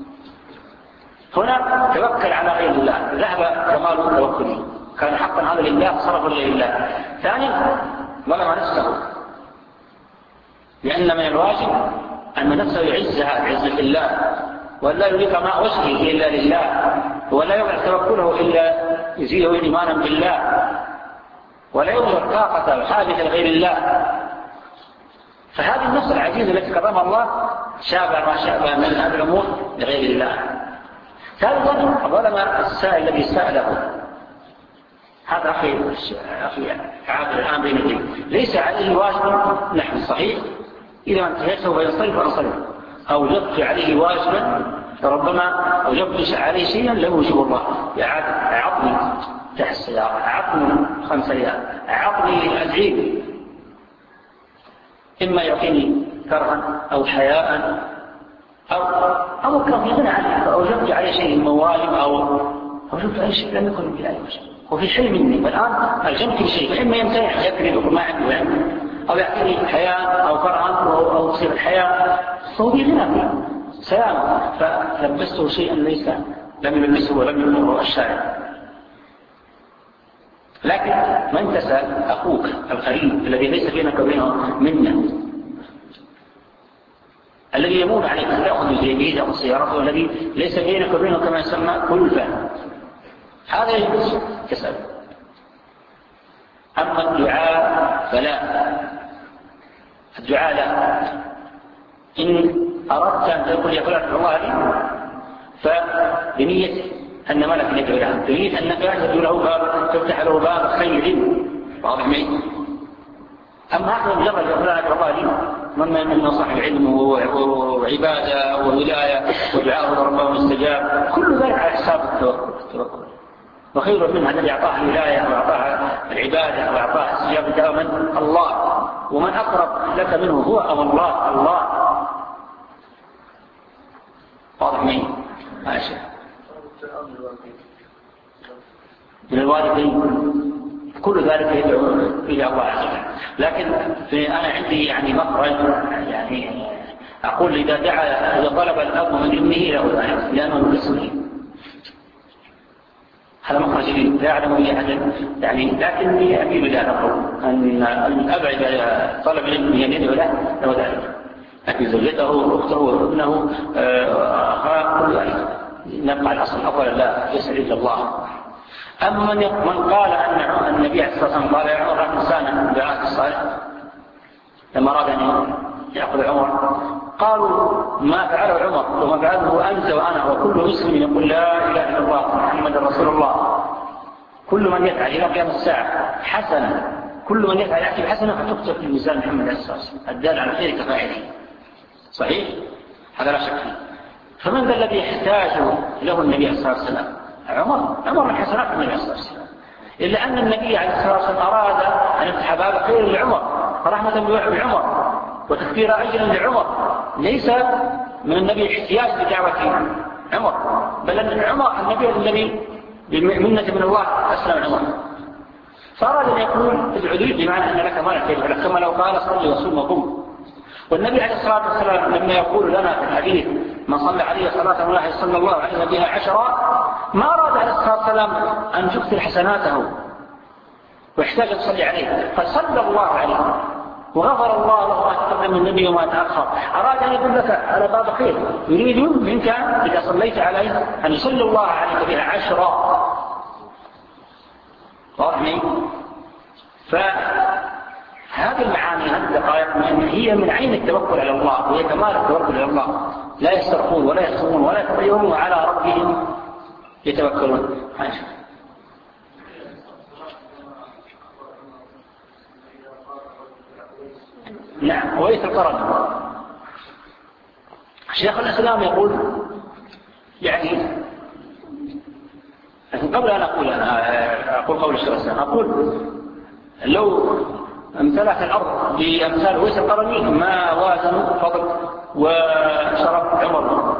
هنا توكل على غير الله، ذهب كمال توكله، كان حقا هذا لله صرفه لله. ثانيا ظلم نفسه، لأن من الواجب أن نفسه يعزها بعزة الله، ولا يريد ما وجهه إلا لله، ولا يبعث توكله إلا يزيده إيمانا بالله، ولا يظهر طاقة وحاجة لغير الله. فهذه النفس العزيزة التي كرمها الله شابه ما شابه من هذه الأمور لغير الله. ثالثا ظلم السائل الذي سأله. هذا أخي أخي عابر الآن بين يديه ليس عليه واجب نحن صحيح، إذا انتهيت سوف ينصرف فانصرف. أوجبت عليه واجبا فربما أوجبت عليه شيئا لم يوجب الله. أعطني تحت السيارة، أعطني خمس ريال، أعطني أدعيني، إما يعطيني كرها أو حياء أو أو كرم يغنى عنه. فأوجبت عليه شيء من واجب أو أوجبت عليه شيء لم يكن بلا واجب، وفي شيء مني. والآن ألجمت شيء، فإما يمتنع يكذب ما عنده وعنده، أو يعطيني حياة أو كرها أو تصير الحياة، فهو بغنى فيه سلامة. فلبسته شيئا ليس لم يلبسه ولم يمره الشارع. لكن من تسأل أخوك القريب الذي ليس بينك وبينه منه، الذي يمون عليك تأخذ الجيبيد أو السيارات، والذي ليس بينك وبينه كما يسمى كلفة، هذا يجوز تسأل. أما الدعاء فلا، الدعاء لا. إن أردت أن تقول يا فلان الله لي فبنية أن ملك يدعو له، بنية أنك تدعو له باب تفتح له باب خير، واضح معي؟ أما هذا مجرد يا فلان الله لي من من صاحب علم وعبادة وولاية ودعاءه لربه مستجاب، كل ذلك على حساب التوكل. وخير منها الذي أعطاه الولاية وأعطاه العبادة وأعطاه استجابة دائما الله، ومن أقرب لك منه هو أو الله الله. واضح معي؟ ماشي. من الوالدين كل ذلك يدعو إلى الله عز وجل. لكن أنا عندي يعني مخرج، يعني أقول إذا دعا إذا طلب الأب من ابنه له ذلك لأنه مسؤول، هذا مخرج لا أعلم به أحدا يعني، لكني أميل إلى القول أن الأب إذا طلب الابن أن يدعو له له ذلك، لكن زوجته أخته ابنه أخاه كل ذلك نبقى الأصل الأول لا يسأل إلا الله. أما من قال أن النبي عليه الصلاة والسلام قال يا عمر إنسانا بعهد الصالح لما أراد أن يأخذ عمر، قالوا ما فعله عمر وما فعله أنت وأنا وكل مسلم يقول لا إله إلا الله محمد رسول الله، كل من يفعل إلى قيام الساعة حسنة، كل من يفعل يحكي حسنة فتكتب في الميزان محمد عليه الصلاة والسلام الدال على خير كفاعله. صحيح؟ هذا لا شك فيه. فمن ذا الذي يحتاج له النبي عليه الصلاة والسلام؟ عمر عمر من حسنات النبي عليه الصلاة والسلام، إلا أن النبي عليه الصلاة والسلام أراد أن يفتح باب خير لعمر رحمة بعمر وتكبير أجل لعمر، ليس من النبي احتياج لدعوة عمر، بل أن عمر النبي الذي بمنة من الله أسلم عمر، فأراد أن يقول ادعو بمعنى أن لك مال خير، كما لو قال صلي وصوم وقم. والنبي عليه الصلاة والسلام لما يقول لنا في الحديث من صلى عليه صلاة الله صلى الله عليه بها عشرة، ما أراد عليه الصلاة والسلام أن تكثر حسناته ويحتاج أن تصلي عليه، فصلى الله عليه وغفر الله له ما تقدم من النبي وما تأخر. أراد أن يقول لك على باب خير، يريد منك إذا صليت عليه أن يصلي الله عليك بها عشرة. واضح؟ فهذه المعاني هذه الدقائق هي من عين التوكل على الله، وهي كمال التوكل على الله، لا يسترخون ولا يخصمون ولا يتطيرون وعلى ربهم يتوكلون. نعم، وليس القرن. شيخ الإسلام يقول يعني قبل أن أقول أنا أقول قول الشيخ الإسلام، أقول لو امتلأت الأرض بأمثال ويس القرني ما وازنوا فضل وشرف عمر.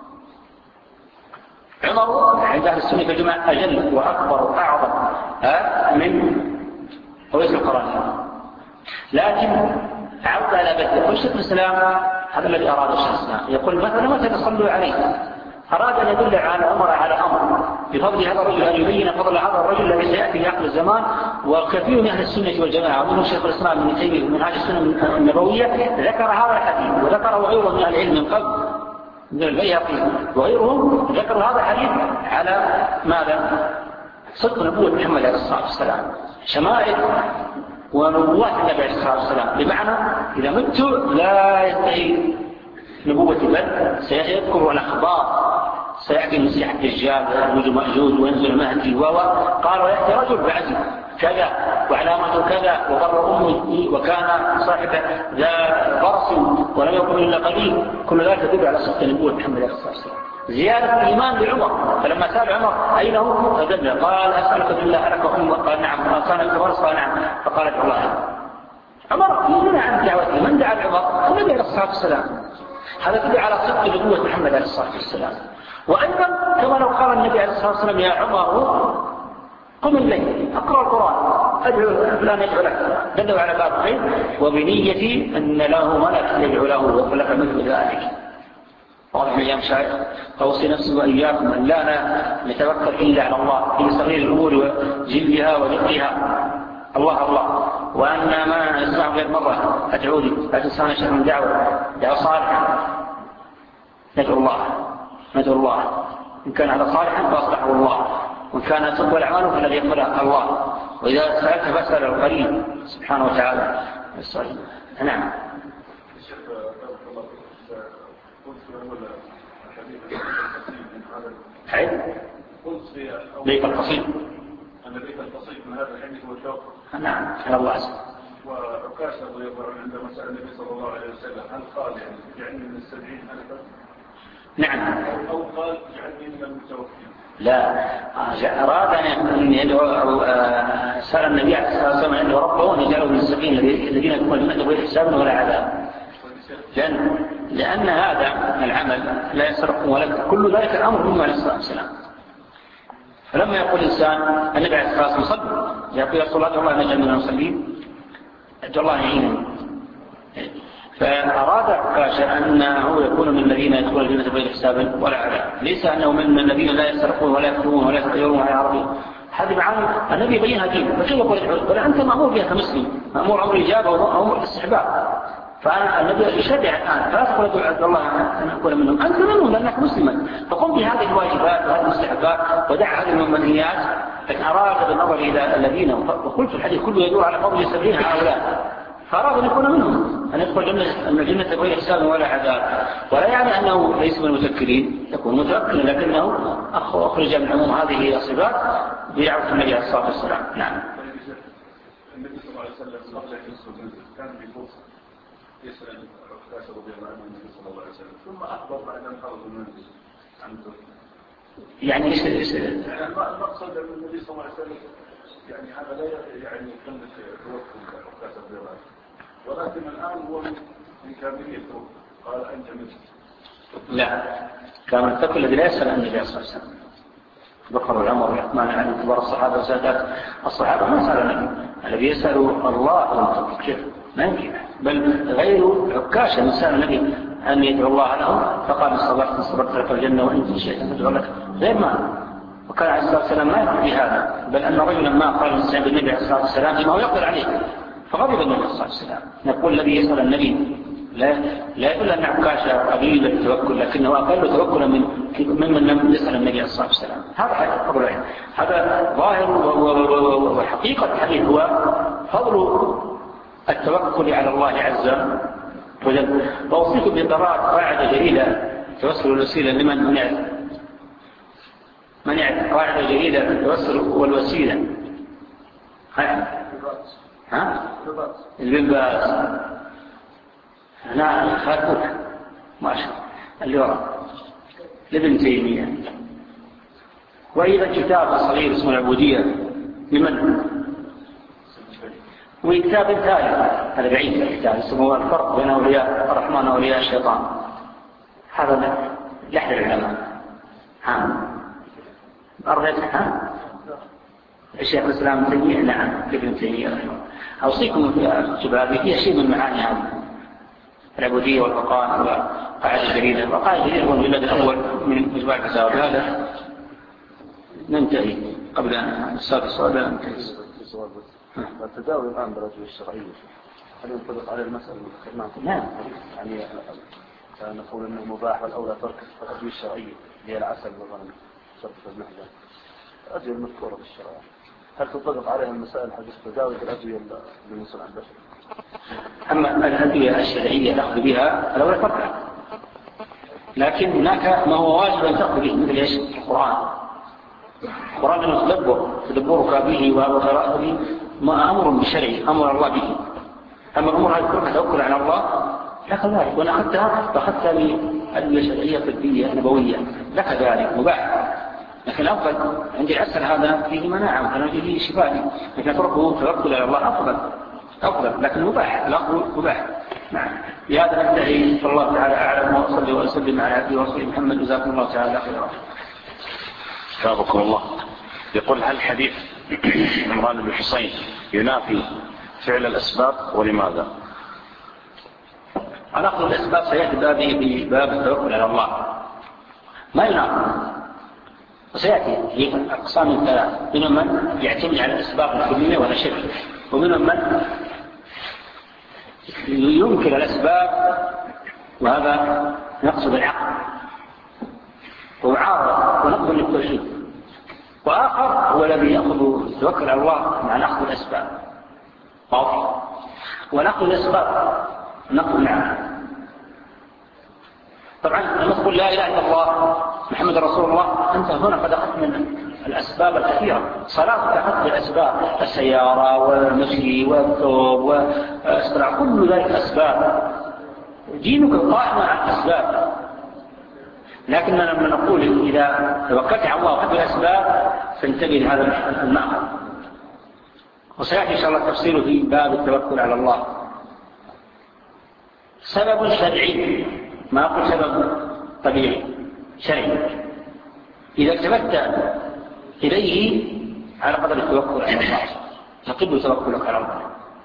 عمر عند أهل السنة في الجماعة أجل وأكبر وأعظم من ويس القرني، لكن عود على بدء. يقول الشيخ الإسلام هذا الذي أراد الشيخ الإسلام، يقول مثلا متى تصلوا عليه؟ أراد أن يدل على أمر على أمر بفضل هذا الرجل، أن يبين فضل هذا الرجل الذي سيأتي في آخر الزمان. وكثير من أهل السنة والجماعة ومنهم شيخ الإسلام ابن تيمية من هذه السنة النبوية ذكر هذا الحديث، وذكره غيره من العلم من قبل من البيهقي وغيرهم ذكروا هذا الحديث على ماذا؟ صدق نبوة محمد عليه الصلاة والسلام، شمائل ونبوات النبي عليه الصلاة والسلام، بمعنى إذا مت لا ينتهي نبوتي، بل سيذكر الأخبار، سيحكي المسيح الدجال ويخرج مأجوج وينزل مهدي وقال ويأتي رجل بعزم كذا وعلامته كذا وضر أمه وكان صاحب ذا برص ولم يكن إلا قليل. كل ذلك يدل على صدق نبوة محمد عليه الصلاة والسلام. زيادة الإيمان بعمر، فلما سأل عمر أين هو فدل، قال أسألك بالله لك أمه، قال نعم، كان الكبرص قال نعم، فقال ادعو الله. عمر يمنع عن دعوته، من دعا عمر؟ النبي عليه الصلاة والسلام. هذا يدل على صدق نبوة محمد عليه الصلاة والسلام. وأيضا كما لو قال النبي عليه الصلاة والسلام يا عمر قم الليل اقرأ القرآن أدعو فلان يدعو لك، دلوا على باب خير وبنيتي أن له ملك يدعو له وفلك مثل ذلك. واضح يا مشايخ؟ فأوصي نفسي وإياكم أن لا نتوكل إلا على الله في صغير الأمور وجلها ودقها، الله الله، وأن ما نسمع غير مرة أدعو لي أتسانا شيء من دعوة دعوة صالحة، ندعو الله ندعو الله، إن كان هذا صالحا فأصلحه الله، وإن كان تقوى الأعمال فالذي يقبلها الله، وإذا سألت فاسأل القريب سبحانه وتعالى. نعم. حيث بيت القصيد أن بيت القصيد من هذا الحديث هو الشوق. نعم على الله أسف. وعكاشة رضي الله عنه عندما سأل النبي صلى الله عليه وسلم هل قال يعني جعلني من السبعين ألفا؟ نعم. أو قال جعلني من المتوكلين؟ لا، أراد أن يدعو أو سأل النبي عليه الصلاة والسلام أن يدعو ربه أن يجعله من السبعين الذين يكون الجنة بغير حساب ولا عذاب، لأن لأن هذا العمل لا يسرق ولا كل ذلك الأمر منه عليه الصلاة والسلام. فلما يقول الإنسان النبي عليه الصلاة والسلام صلى يقول صلاة الله نجعل من المصلين أدعو الله يعينه، فأراد عكاشة أنه يكون من الذين يدخلون الجنة بغير حساب ولا عذاب، ليس أنه من الذين لا يسرقون ولا يكتمون ولا يتطيرون على عربهم. هذه معاني النبي يبينها دين، فكيف يقول ادعو؟ ولا أنت مأمور بها كمسلم، مأمور أمر إجابة وأمر الاستحباب. فأنا النبي يشرع الآن، فلا تقول ادعو الله أن أكون منهم، أنت منهم لأنك مسلما، فقم بهذه الواجبات وهذه المستحبات ودع هذه المنهيات لكن أراد بالنظر إلى الذين، وقلت الحديث كله يدور على فضل سبعين هؤلاء، فأراد أن يكون منهم، أن يدخل جنة من الجنة بغير حساب ولا عذاب. ولا يعني أنه ليس من المتكلين، يكون متوكلا، لكنه أخرج من عموم هذه الصفات بدعوة النبي عليه الصلاة والسلام. نعم. النبي صلى الله عليه وسلم قبل أن يسلم كان في فرصة يسأل عكاشة رضي الله عنه النبي صلى الله عليه وسلم، ثم أخبر بعد أن خرج من المنزل عنده. يعني ايش ايش المقصد أن النبي صلى الله عليه وسلم يعني هذا لا يعني يكلف توكل عكاشة رضي الله عنه، ولكن الآن هو من كامليته قال أنت مثل. لا، كان التوكل الذي لا يسأل عن النبي صلى الله عليه وسلم. بكر وعمر والعثمان عن كبار الصحابة وسادات الصحابة ما سأل النبي، الذي يسأل الله والمتوكل ما يمكن. بل غير عكاشة من سأل النبي أن يدعو الله له فقال صبرت صبرت لك الجنة وإن شئت أن تدعو لك غير ما. وكان عليه الصلاة والسلام ما يقول بهذا، بل أن رجلا ما قال الإنسان بالنبي عليه الصلاة والسلام فيما هو يقدر عليه فغضب النبي عليه الصلاة والسلام. نقول الذي يسأل النبي لا لا يدل أن عكاشة قليل التوكل، لكنه أقل توكلا من ممن لم يسأل النبي عليه الصلاة والسلام. هذا فضل العلم، هذا ظاهر وحقيقة الحديث هو فضل التوكل على الله عز وجل. وأوصيكم بقراءة قاعدة جليلة توسل الوسيلة لمن منع منع قاعدة جليلة التوسل والوسيلة. ها ها ابن باز لا خالفوك ما شاء اللي وراء لابن تيمية. وأيضا كتاب صغير اسمه العبودية لمن، وكتاب ثالث هذا بعيد الكتاب اسمه الفرق بين أولياء الرحمن وأولياء الشيطان، هذا لحد العلماء. ها أرغب ها الشيخ الإسلام ابن تيمية. نعم ابن تيمية رحمه الله. أوصيكم في الشباب فيها شيء من معاني هذه العبودية والفقان وقاعدة جديدة. وقاعدة جديدة هو الولد الأول من مجموع الفتاوى. هذا ننتهي قبل أن نستاذ السؤال لا ننتهي. التداول الآن بالأدوية الشرعية هل ينطبق على المسألة اللي ذكرناها؟ نعم. يعني نقول أنه مباح والأولى ترك الأدوية الشرعية هي العسل مثلا شرط المحجن الأدوية المذكورة في الشرع، هل تنطبق عليها المسائل حق التداول بالأدوية بالنسبة عن البشر؟ أما الأدوية الشرعية تأخذ بها الأولى تركها، لكن هناك ما هو واجب أن تأخذ به مثل إيش؟ القرآن. القرآن أنه تدبر تدبرك به وقراءته به ما أمر بشرعي أمر الله به. أما الأمر هذه كلها توكل على الله لك ذلك، وأنا أخذتها فأخذتها بأدوية شرعية طبية نبوية لك ذلك مباح. لكن الأفضل عندي العسل هذا فيه مناعة وكان فيه شفاء، لكن تركه توكل على الله أفضل أفضل لكن مباح، الأفضل مباح. نعم. بهذا ننتهي. صلى الله تعالى أعلم وأصلي وأسلم على عبده ورسوله محمد. جزاكم الله تعالى خيرا. شافكم الله. يقول هل حديث عمران بن حسين ينافي فعل الأسباب ولماذا؟ أنا أخذ الأسباب سيأتي بابه بباب التوكل على الله ما ينافي، وسيأتي في أقسام ثلاث، منهم من يعتمد على الأسباب الكلية ولا شرك، ومنهم من ينكر الأسباب وهذا نقصد العقل ومعارض ونقض للتوحيد، وآخر هو الذي يأخذ يتوكل على الله مع نقض الأسباب واضح، ونقض الأسباب نقض معها. طبعا لما تقول لا إله إلا الله محمد رسول الله أنت هنا قد أخذت من الأسباب الكثيرة. صلاتك أخذت بالأسباب، السيارة والمشي والثوب واستراحة كل ذلك أسباب. دينك قائم على الأسباب، لكننا لما نقول إذا توكلت على الله وأخذت بالأسباب فانتبه لهذا المعنى، وسيأتي إن شاء الله تفصيله في باب التوكل على الله. سبب شرعي ما أقول سبب طبيعي شرعي إذا التفت إليه على قدر التوكل على الله تقبل توكلك على الله.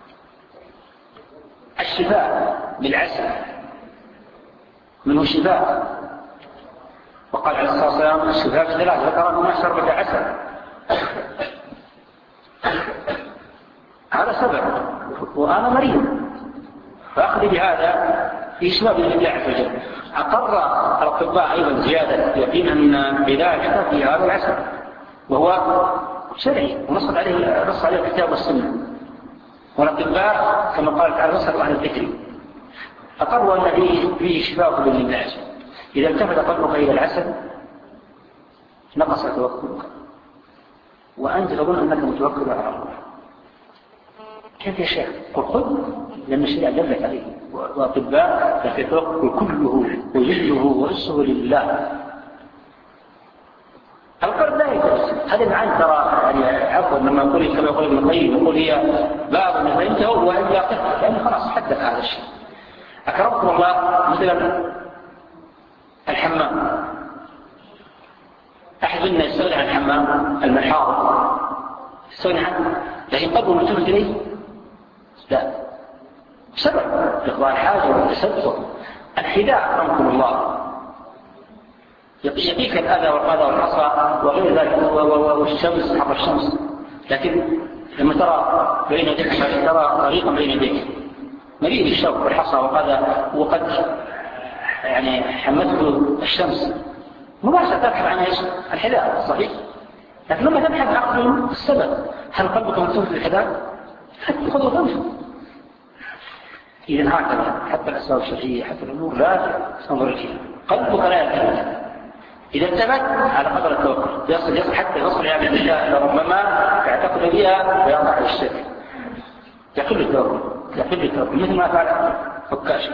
الشفاء بالعسل منه شفاء، وقال عليه الصلاة والسلام الشفاء في ثلاث، ذكر ما شربة عسل، هذا سبب وأنا مريض فأخذ بهذا في شفاء بإذن الله عز وجل. أقر الأطباء أيضا زيادة يقينا من علاج في هذا العسل، وهو شرعي ونص عليه نص عليه الكتاب والسنة، والأطباء كما قال تعالى نصروا عن الذكر أقروا أن فيه, فيه شفاء للناس. إذا التفت قلبك إلى العسل نقص توكلك، وأنت تظن أنك متوكل على الله. كيف يا شيخ؟ قل خذ، لأن الشريعة دلت عليه، وأطباء التوكل كله وجله وإسه لله. القلب لا يتوسل. هذا معاني ترى يعني عفوا لما يقول كما يقول ابن القيم يقول هي باب من فهمته وإلا قفل، لأنه خلاص حدث هذا الشيء. أكرمكم الله مثلا الحمام، أحد منا يستغني عن الحمام المحاضر يستغني عنه، لكن قلبه ملتفت إليه لا، بسبب إقضاء الحاجة والتستر. الحذاء أكرمكم الله يقيك الأذى والقذى والحصى وغير ذلك والشمس حر الشمس، لكن لما ترى بين يديك ترى طريقا بين يديك مليء بالشوك والحصى والقذى وقد يعني حمته الشمس، مباشرة تبحث عن ايش؟ الحذاء صحيح، لكن لما تبحث عن السبب هل قلبك ملتفت للحذاء؟ حتى خذ وتنفذ. إذا هكذا حتى الأسباب الشرعية حتى الأمور لا تنظر فيها، قلبك لا يلتفت. إذا التفت على قدر التوكل يصل يصل حتى يصل إلى الأشياء ربما يعتقد بها ويقع على الشرك. يقل التوكل يقل التوكل مثل ما فعل فكاش.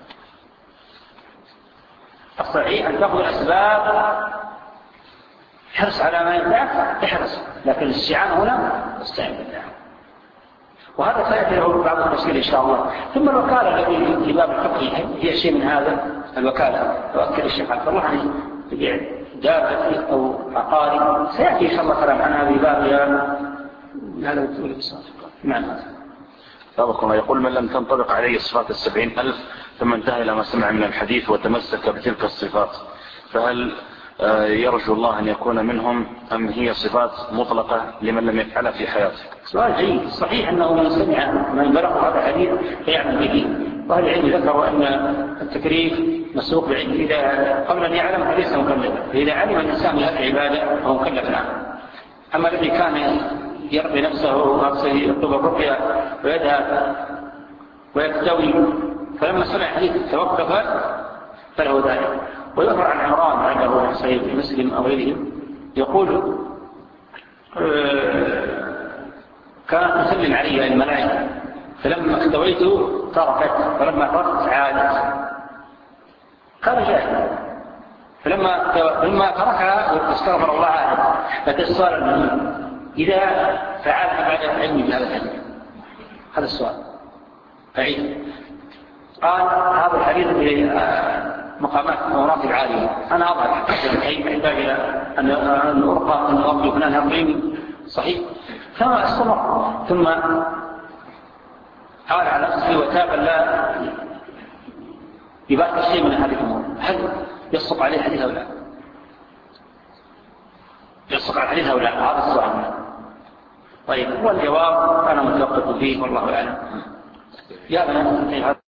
الصحيح أن تأخذ الأسباب، حرص على ما ينفعك احرص، لكن الاستعانة هنا استعين بالله، وهذا سيأتي له بعض التفصيل إن شاء الله. ثم الوكالة التي في باب الفقه هي شيء من هذا. الوكالة يؤكد الشيخ عبد الله عنه تبيع دابة أو عقاري، سيأتي إن شاء الله كلام عنها في بابها. هذا الدول الصادق معنى هذا. سابقا يقول من لم تنطبق عليه صفات السبعين ألف ثم انتهى إلى ما سمع من الحديث وتمسك بتلك الصفات، فهل يرجو الله أن يكون منهم أم هي صفات مطلقة لمن لم يفعلها في حياته؟ سؤال جيد. صحيح أنه من سمع من بلغ هذا الحديث فيعمل به، وأهل العلم ذكروا أن التكليف مسوق بعلم، إذا قبل أن يعلم فليس مكلفا، فإذا علم الإنسان بهذه العبادة فهو مكلف نعم. أما الذي كان يربي نفسه ويطلب الرقية ويذهب ويكتوي فلما سمع الحديث توقف فله ذلك. ويذكر عن عمران عنده صحيح مسلم أو غيره يقول كانت تسلم علي الملائكة فلما اكتويت تركت، فلما تركت عادت. كان جاهل فلما لما تركها استغفر الله عاد. لكن السؤال إذا فعلت بعد العلم بهذا الحديث، هذا السؤال أعيد. قال هذا الحديث مقامات مراتب عالية، أنا أضع الحين أحتاج إلى أن أرقى أن أرقى فلان أقيم صحيح. فما استمر ثم حاول على نفسه وتاب لا يبقى شيء من هذه الأمور. هل يصدق عليه حديث أو لا؟ يصدق على الحديث أو لا؟ هذا السؤال. طيب والجواب أنا متوقف فيه والله أعلم. يا بنات